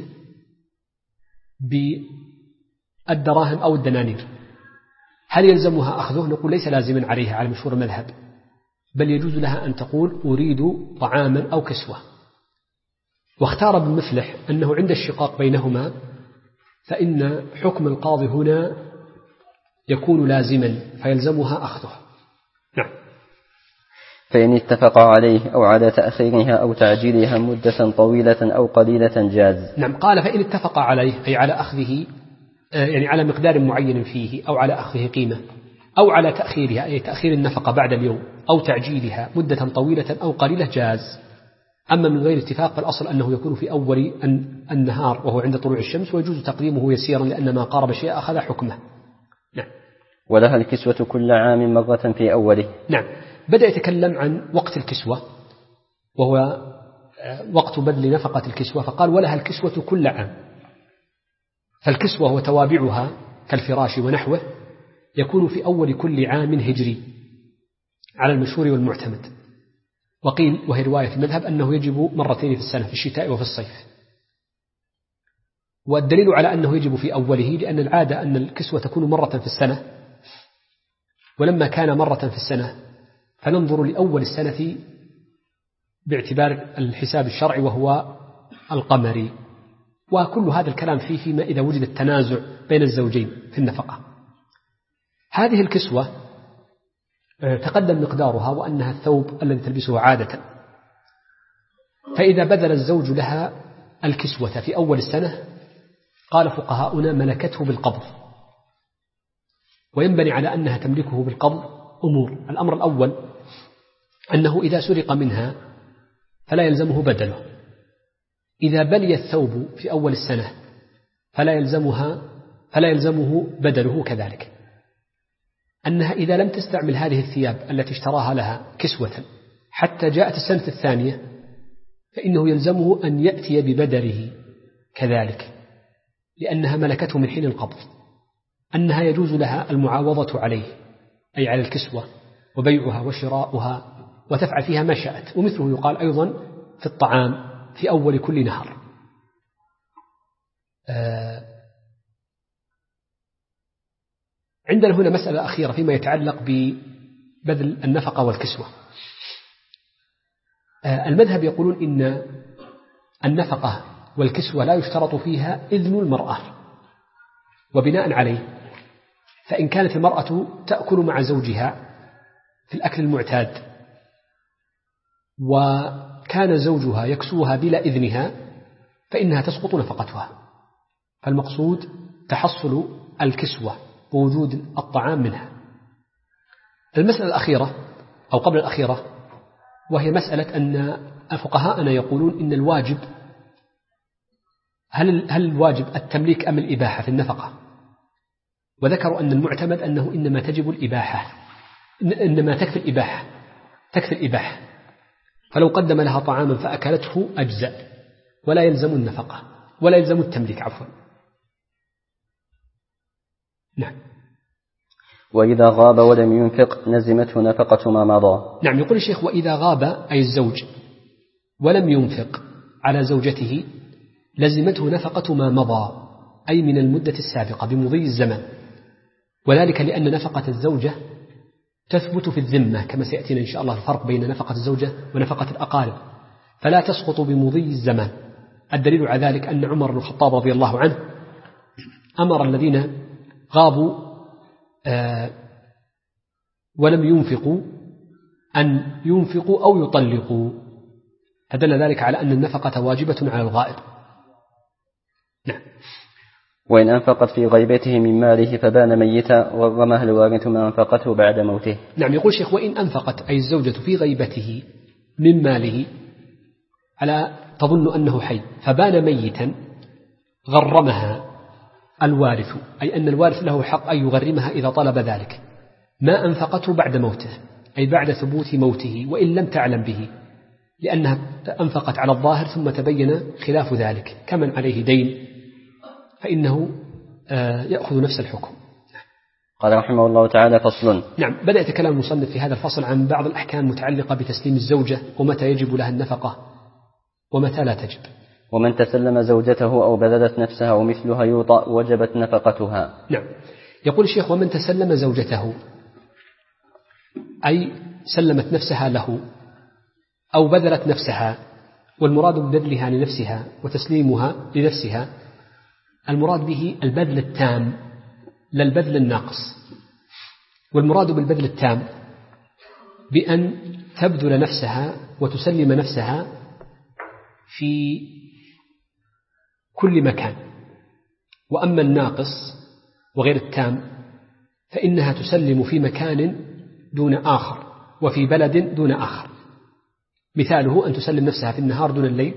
بالدراهم أو الدنانير هل يلزمها أخذه؟ نقول ليس لازما عليها على مشهور المذهب، بل يجوز لها أن تقول أريد طعاما أو كسوة. واختار ابن مفلح أنه عند الشقاق بينهما فإن حكم القاضي هنا يكون لازما فيلزمها أخذه. نعم.
فإن اتفق عليه أو على تأخيرها أو تعجيلها مدة طويلة أو قليلة جاز.
نعم. قال فإن اتفق عليه أي على أخذه، يعني على مقدار معين فيه، أو على أخذه قيمة، أو على تأخيرها أي تأخير النفقة بعد اليوم، أو تعجيلها مدة طويلة أو قليلة جاز. أما من غير اتفاق فالأصل أنه يكون في أول النهار وهو عند طلوع الشمس، ويجوز تقديمه يسيرا لأن ما قارب شيء أخذ حكمه. نعم.
ولها الكسوة كل عام مرة في أوله.
نعم. بدأ يتكلم عن وقت الكسوة وهو وقت بذل نفقة الكسوة، فقال ولها الكسوة كل عام. فالكسوة وتوابعها كالفراش ونحوه يكون في أول كل عام هجري على المشهور والمعتمد. وقيل وهي رواية المذهب أنه يجب مرتين في السنة، في الشتاء وفي الصيف. والدليل على أنه يجب في أوله لأن العادة أن الكسوة تكون مرة في السنة، ولما كان مرة في السنة فننظر لأول السنة باعتبار الحساب الشرعي وهو القمري. وكل هذا الكلام فيما إذا وجد التنازع بين الزوجين في النفقة. هذه الكسوة تقدم مقدارها وأنها الثوب الذي تلبسه عادة، فإذا بذل الزوج لها الكسوة في أول السنة قال فقهاؤنا ملكته بالقبض، وينبني على أنها تملكه بالقبض أمور. الأمر الأول أنه إذا سرق منها فلا يلزمه بدله، إذا بلي الثوب في أول السنة فلا يلزمه بدله كذلك. أنها إذا لم تستعمل هذه الثياب التي اشتراها لها كسوة حتى جاءت السنة الثانية فإنه يلزمه أن يأتي ببدله كذلك لأنها ملكته من حين القبض. أنها يجوز لها المعاوضة عليه أي على الكسوة وبيعها وشراؤها وتفعل فيها ما شاءت. ومثله يقال أيضا في الطعام في أول كل نهار. عندنا هنا مسألة أخيرة فيما يتعلق ببذل النفقة والكسوة. المذهب يقولون إن النفقة والكسوة لا يشترط فيها إذن المرأة، وبناء عليه فإن كانت المرأة تأكل مع زوجها في الأكل المعتاد وكان زوجها يكسوها بلا إذنها فإنها تسقط نفقتها. فالمقصود تحصل الكسوة بوجود الطعام منها. المسألة الأخيرة أو قبل الأخيرة وهي مسألة أن فقهاءنا يقولون إن الواجب هل الواجب التمليك أم الإباحة في النفقة؟ وذكروا أن المعتمد أنه إنما تجب الإباحة، إنما تكفي الإباحة. فلو قدم لها طعاما فأكلته أجزاء ولا يلزم النفقة ولا يلزم التمليك عفوا. نعم.
وإذا غاب ولم ينفق لزمته نفقة ما مضى.
نعم. يقول الشيخ وإذا غاب أي الزوج ولم ينفق على زوجته لزمته نفقة ما مضى أي من المدة السابقة بمضي الزمان، وذلك لأن نفقة الزوجة تثبت في الذمة كما سيأتينا إن شاء الله الفرق بين نفقة الزوجة ونفقة الأقارب، فلا تسقط بمضي الزمان. الدليل على ذلك أن عمر بن الخطاب رضي الله عنه أمر الذين غابوا ولم ينفقوا أن ينفقوا أو يطلقوا، فدل ذلك على أن النفقة واجبة على الغائب. نعم.
وإن أنفقت في غيبته من ماله فبان ميتا ورمه الوارث ما أنفقته بعد موته.
نعم. يقول الشيخ وإن أنفقت أي الزوجة في غيبته من ماله على تظن أنه حي فبان ميتا غرمها الوارث، أي أن الوارث له حق أن يغرمها إذا طلب ذلك ما أنفقته بعد موته أي بعد ثبوت موته وإن لم تعلم به، لأنها أنفقت على الظاهر ثم تبين خلاف ذلك كمن عليه دين فإنه يأخذ نفس الحكم.
قال رحمه الله تعالى فصل.
نعم. بدأ يتكلم المصنف في هذا الفصل عن بعض الأحكام المتعلقة بتسليم الزوجة ومتى يجب لها النفقة ومتى لا تجب.
ومن تسلم زوجته أو بذلت نفسها ومثلها يوطأ وجبت نفقتها.
نعم. يقول الشيخ ومن تسلم زوجته أي سلمت نفسها له أو بذلت نفسها، والمراد ببذلها لنفسها وتسليمها لنفسها المراد به البذل التام لا البذل الناقص. والمراد بالبذل التام بأن تبذل نفسها وتسلم نفسها في كل مكان، وأما الناقص وغير التام فإنها تسلم في مكان دون آخر وفي بلد دون آخر. مثاله أن تسلم نفسها في النهار دون الليل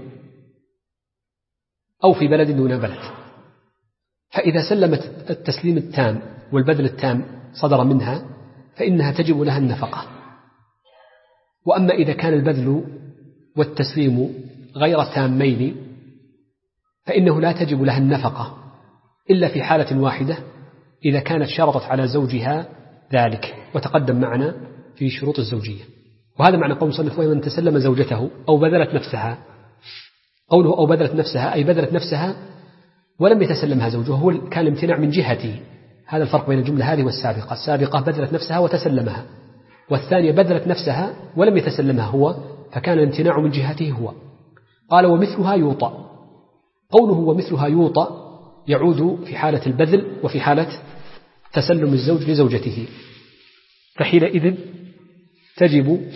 أو في بلد دون بلد. فإذا سلمت التسليم التام والبذل التام صدر منها فإنها تجب لها النفقة. وأما إذا كان البذل والتسليم غير تامين فإنه لا تجب لها النفقة إلا في حالة واحدة، إذا كانت شرطت على زوجها ذلك، وتقدم معنا في شروط الزوجية. وهذا معنى قول مصنف ومن تسلم زوجته أو بذلت نفسها. قوله أو بذلت نفسها أي بذلت نفسها ولم يتسلمها زوجها، هو كان امتناع من جهته. هذا الفرق بين الجملة هذه والسابقة. السابقة بذلت نفسها وتسلمها، والثانية بذلت نفسها ولم يتسلمها هو، فكان الامتناع من جهته هو. قال ومثلها يوطأ. قوله ومثلها يوطأ يعود في حالة البذل وفي حالة تسلم الزوج لزوجته، فحينئذ تجب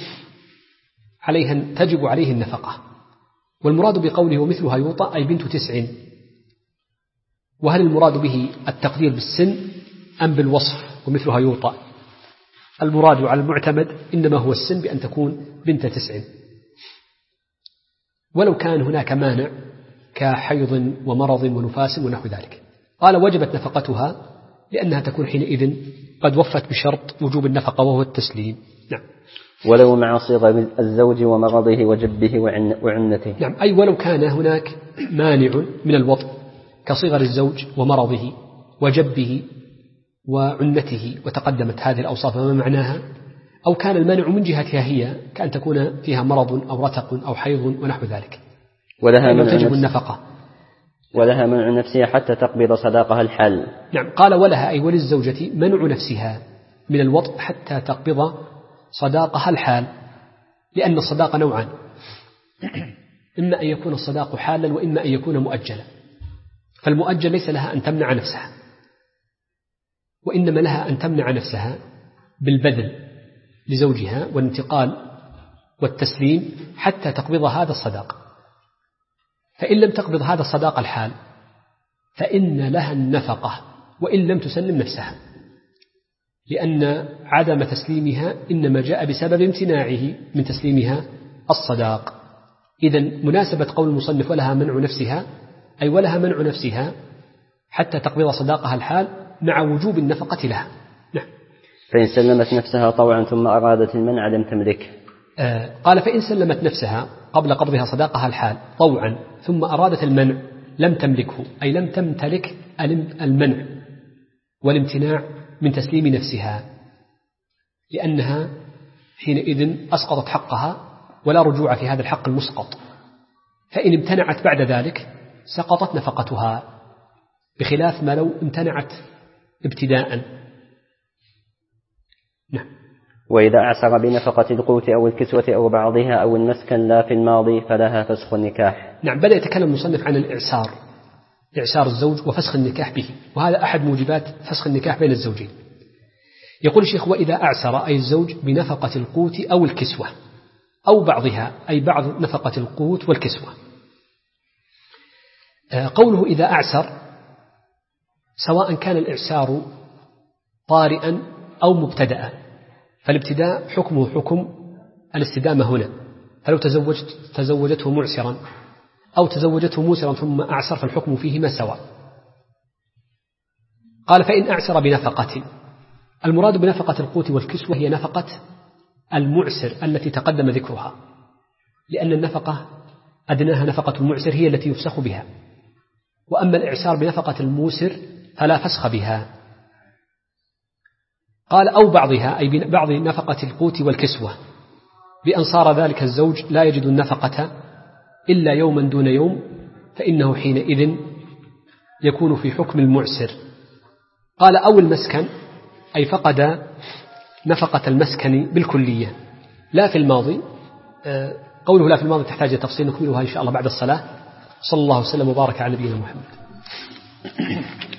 عليه النفقة. والمراد بقوله ومثلها يوطأ أي بنت 9. وهل المراد به التقدير بالسن أم بالوصف ومثلها يوطأ؟ المراد على المعتمد إنما هو السن بأن تكون بنت 9، ولو كان هناك مانع كحيض ومرض ونفاس ونحو ذلك. قال وجبت نفقتها لأنها تكون حينئذ قد وفت بشرط وجوب النفقة وهو التسليم. نعم.
ولو مع صيغة الزوج ومرضه وجبه وعنته.
نعم، أي ولو كان هناك مانع من الوطء كصغر الزوج ومرضه وجبه وعنته، وتقدمت هذه الأوصاف وما معناها، أو كان المانع من جهتها هي كأن تكون فيها مرض أو رتق أو حيض ونحو ذلك،
ولها منع
تجب النفقة.
ولها منع نفسها حتى تقبض صداقها الحال.
نعم، قال ولها أي وللزوجة منع نفسها من الوطء حتى تقبض صداقها الحال، لأن الصداق نوعان، إما أن يكون الصداق حالا وإما أن يكون مؤجلا. فالمؤجل ليس لها أن تمنع نفسها، وإنما لها أن تمنع نفسها بالبذل لزوجها والانتقال والتسليم حتى تقبض هذا الصداق. فإن لم تقبض هذا الصداق الحال فإن لها النفقة وإن لم تسلم نفسها، لأن عدم تسليمها إنما جاء بسبب امتناعه من تسليمها الصداق. إذن مناسبة قول المصنف ولها منع نفسها أي ولها منع نفسها حتى تقبض صداقها الحال مع وجوب النفقة لها. نعم.
فإن سلمت نفسها طوعا ثم أرادت المنع لم تملك.
قال فإن سلمت نفسها قبل قبضها صداقها الحال طوعا ثم أرادت المنع لم تملكه، أي لم تمتلك المنع والامتناع من تسليم نفسها، لأنها حينئذ أسقطت حقها ولا رجوع في هذا الحق المسقط. فإن امتنعت بعد ذلك سقطت نفقتها، بخلاف ما لو امتنعت ابتداء. نعم.
وإذا أعسر بنفقة القوت أو الكسوة أو بعضها أو المسكن لا في الماضي فلها فسخ النكاح.
نعم، بدأ يتكلم المصنف عن الإعسار، إعسار الزوج وفسخ النكاح به، وهذا أحد موجبات فسخ النكاح بين الزوجين. يقول الشيخ وإذا أعسر أي الزوج بنفقة القوت أو الكسوة أو بعضها أي بعض نفقة القوت والكسوة. قوله إذا أعسر سواء كان الإعسار طارئا أو مبتدأ، فالابتداء حكمه حكم الاستدامة هنا، فلو تزوجته معسرا أو تزوجته موسرا ثم أعسر فالحكم فيهما سواء. قال فإن أعسر بنفقة، المراد بنفقة القوت والكسوة هي نفقة المعسر التي تقدم ذكرها، لأن النفقة أدناها نفقة المعسر هي التي يفسخ بها، وأما الإعسار بنفقة الموسر فلا فسخ بها. قال أو بعضها أي بعض نفقة القوت والكسوة، بأن صار ذلك الزوج لا يجد النفقة إلا يوما دون يوم، فإنه حينئذ يكون في حكم المعسر. قال أو المسكن أي فقد نفقة المسكن بالكلية لا في الماضي. قوله لا في الماضي تحتاج تفصيل نكملها إن شاء الله بعد الصلاة. صلى الله وسلم وبارك على نبينا محمد.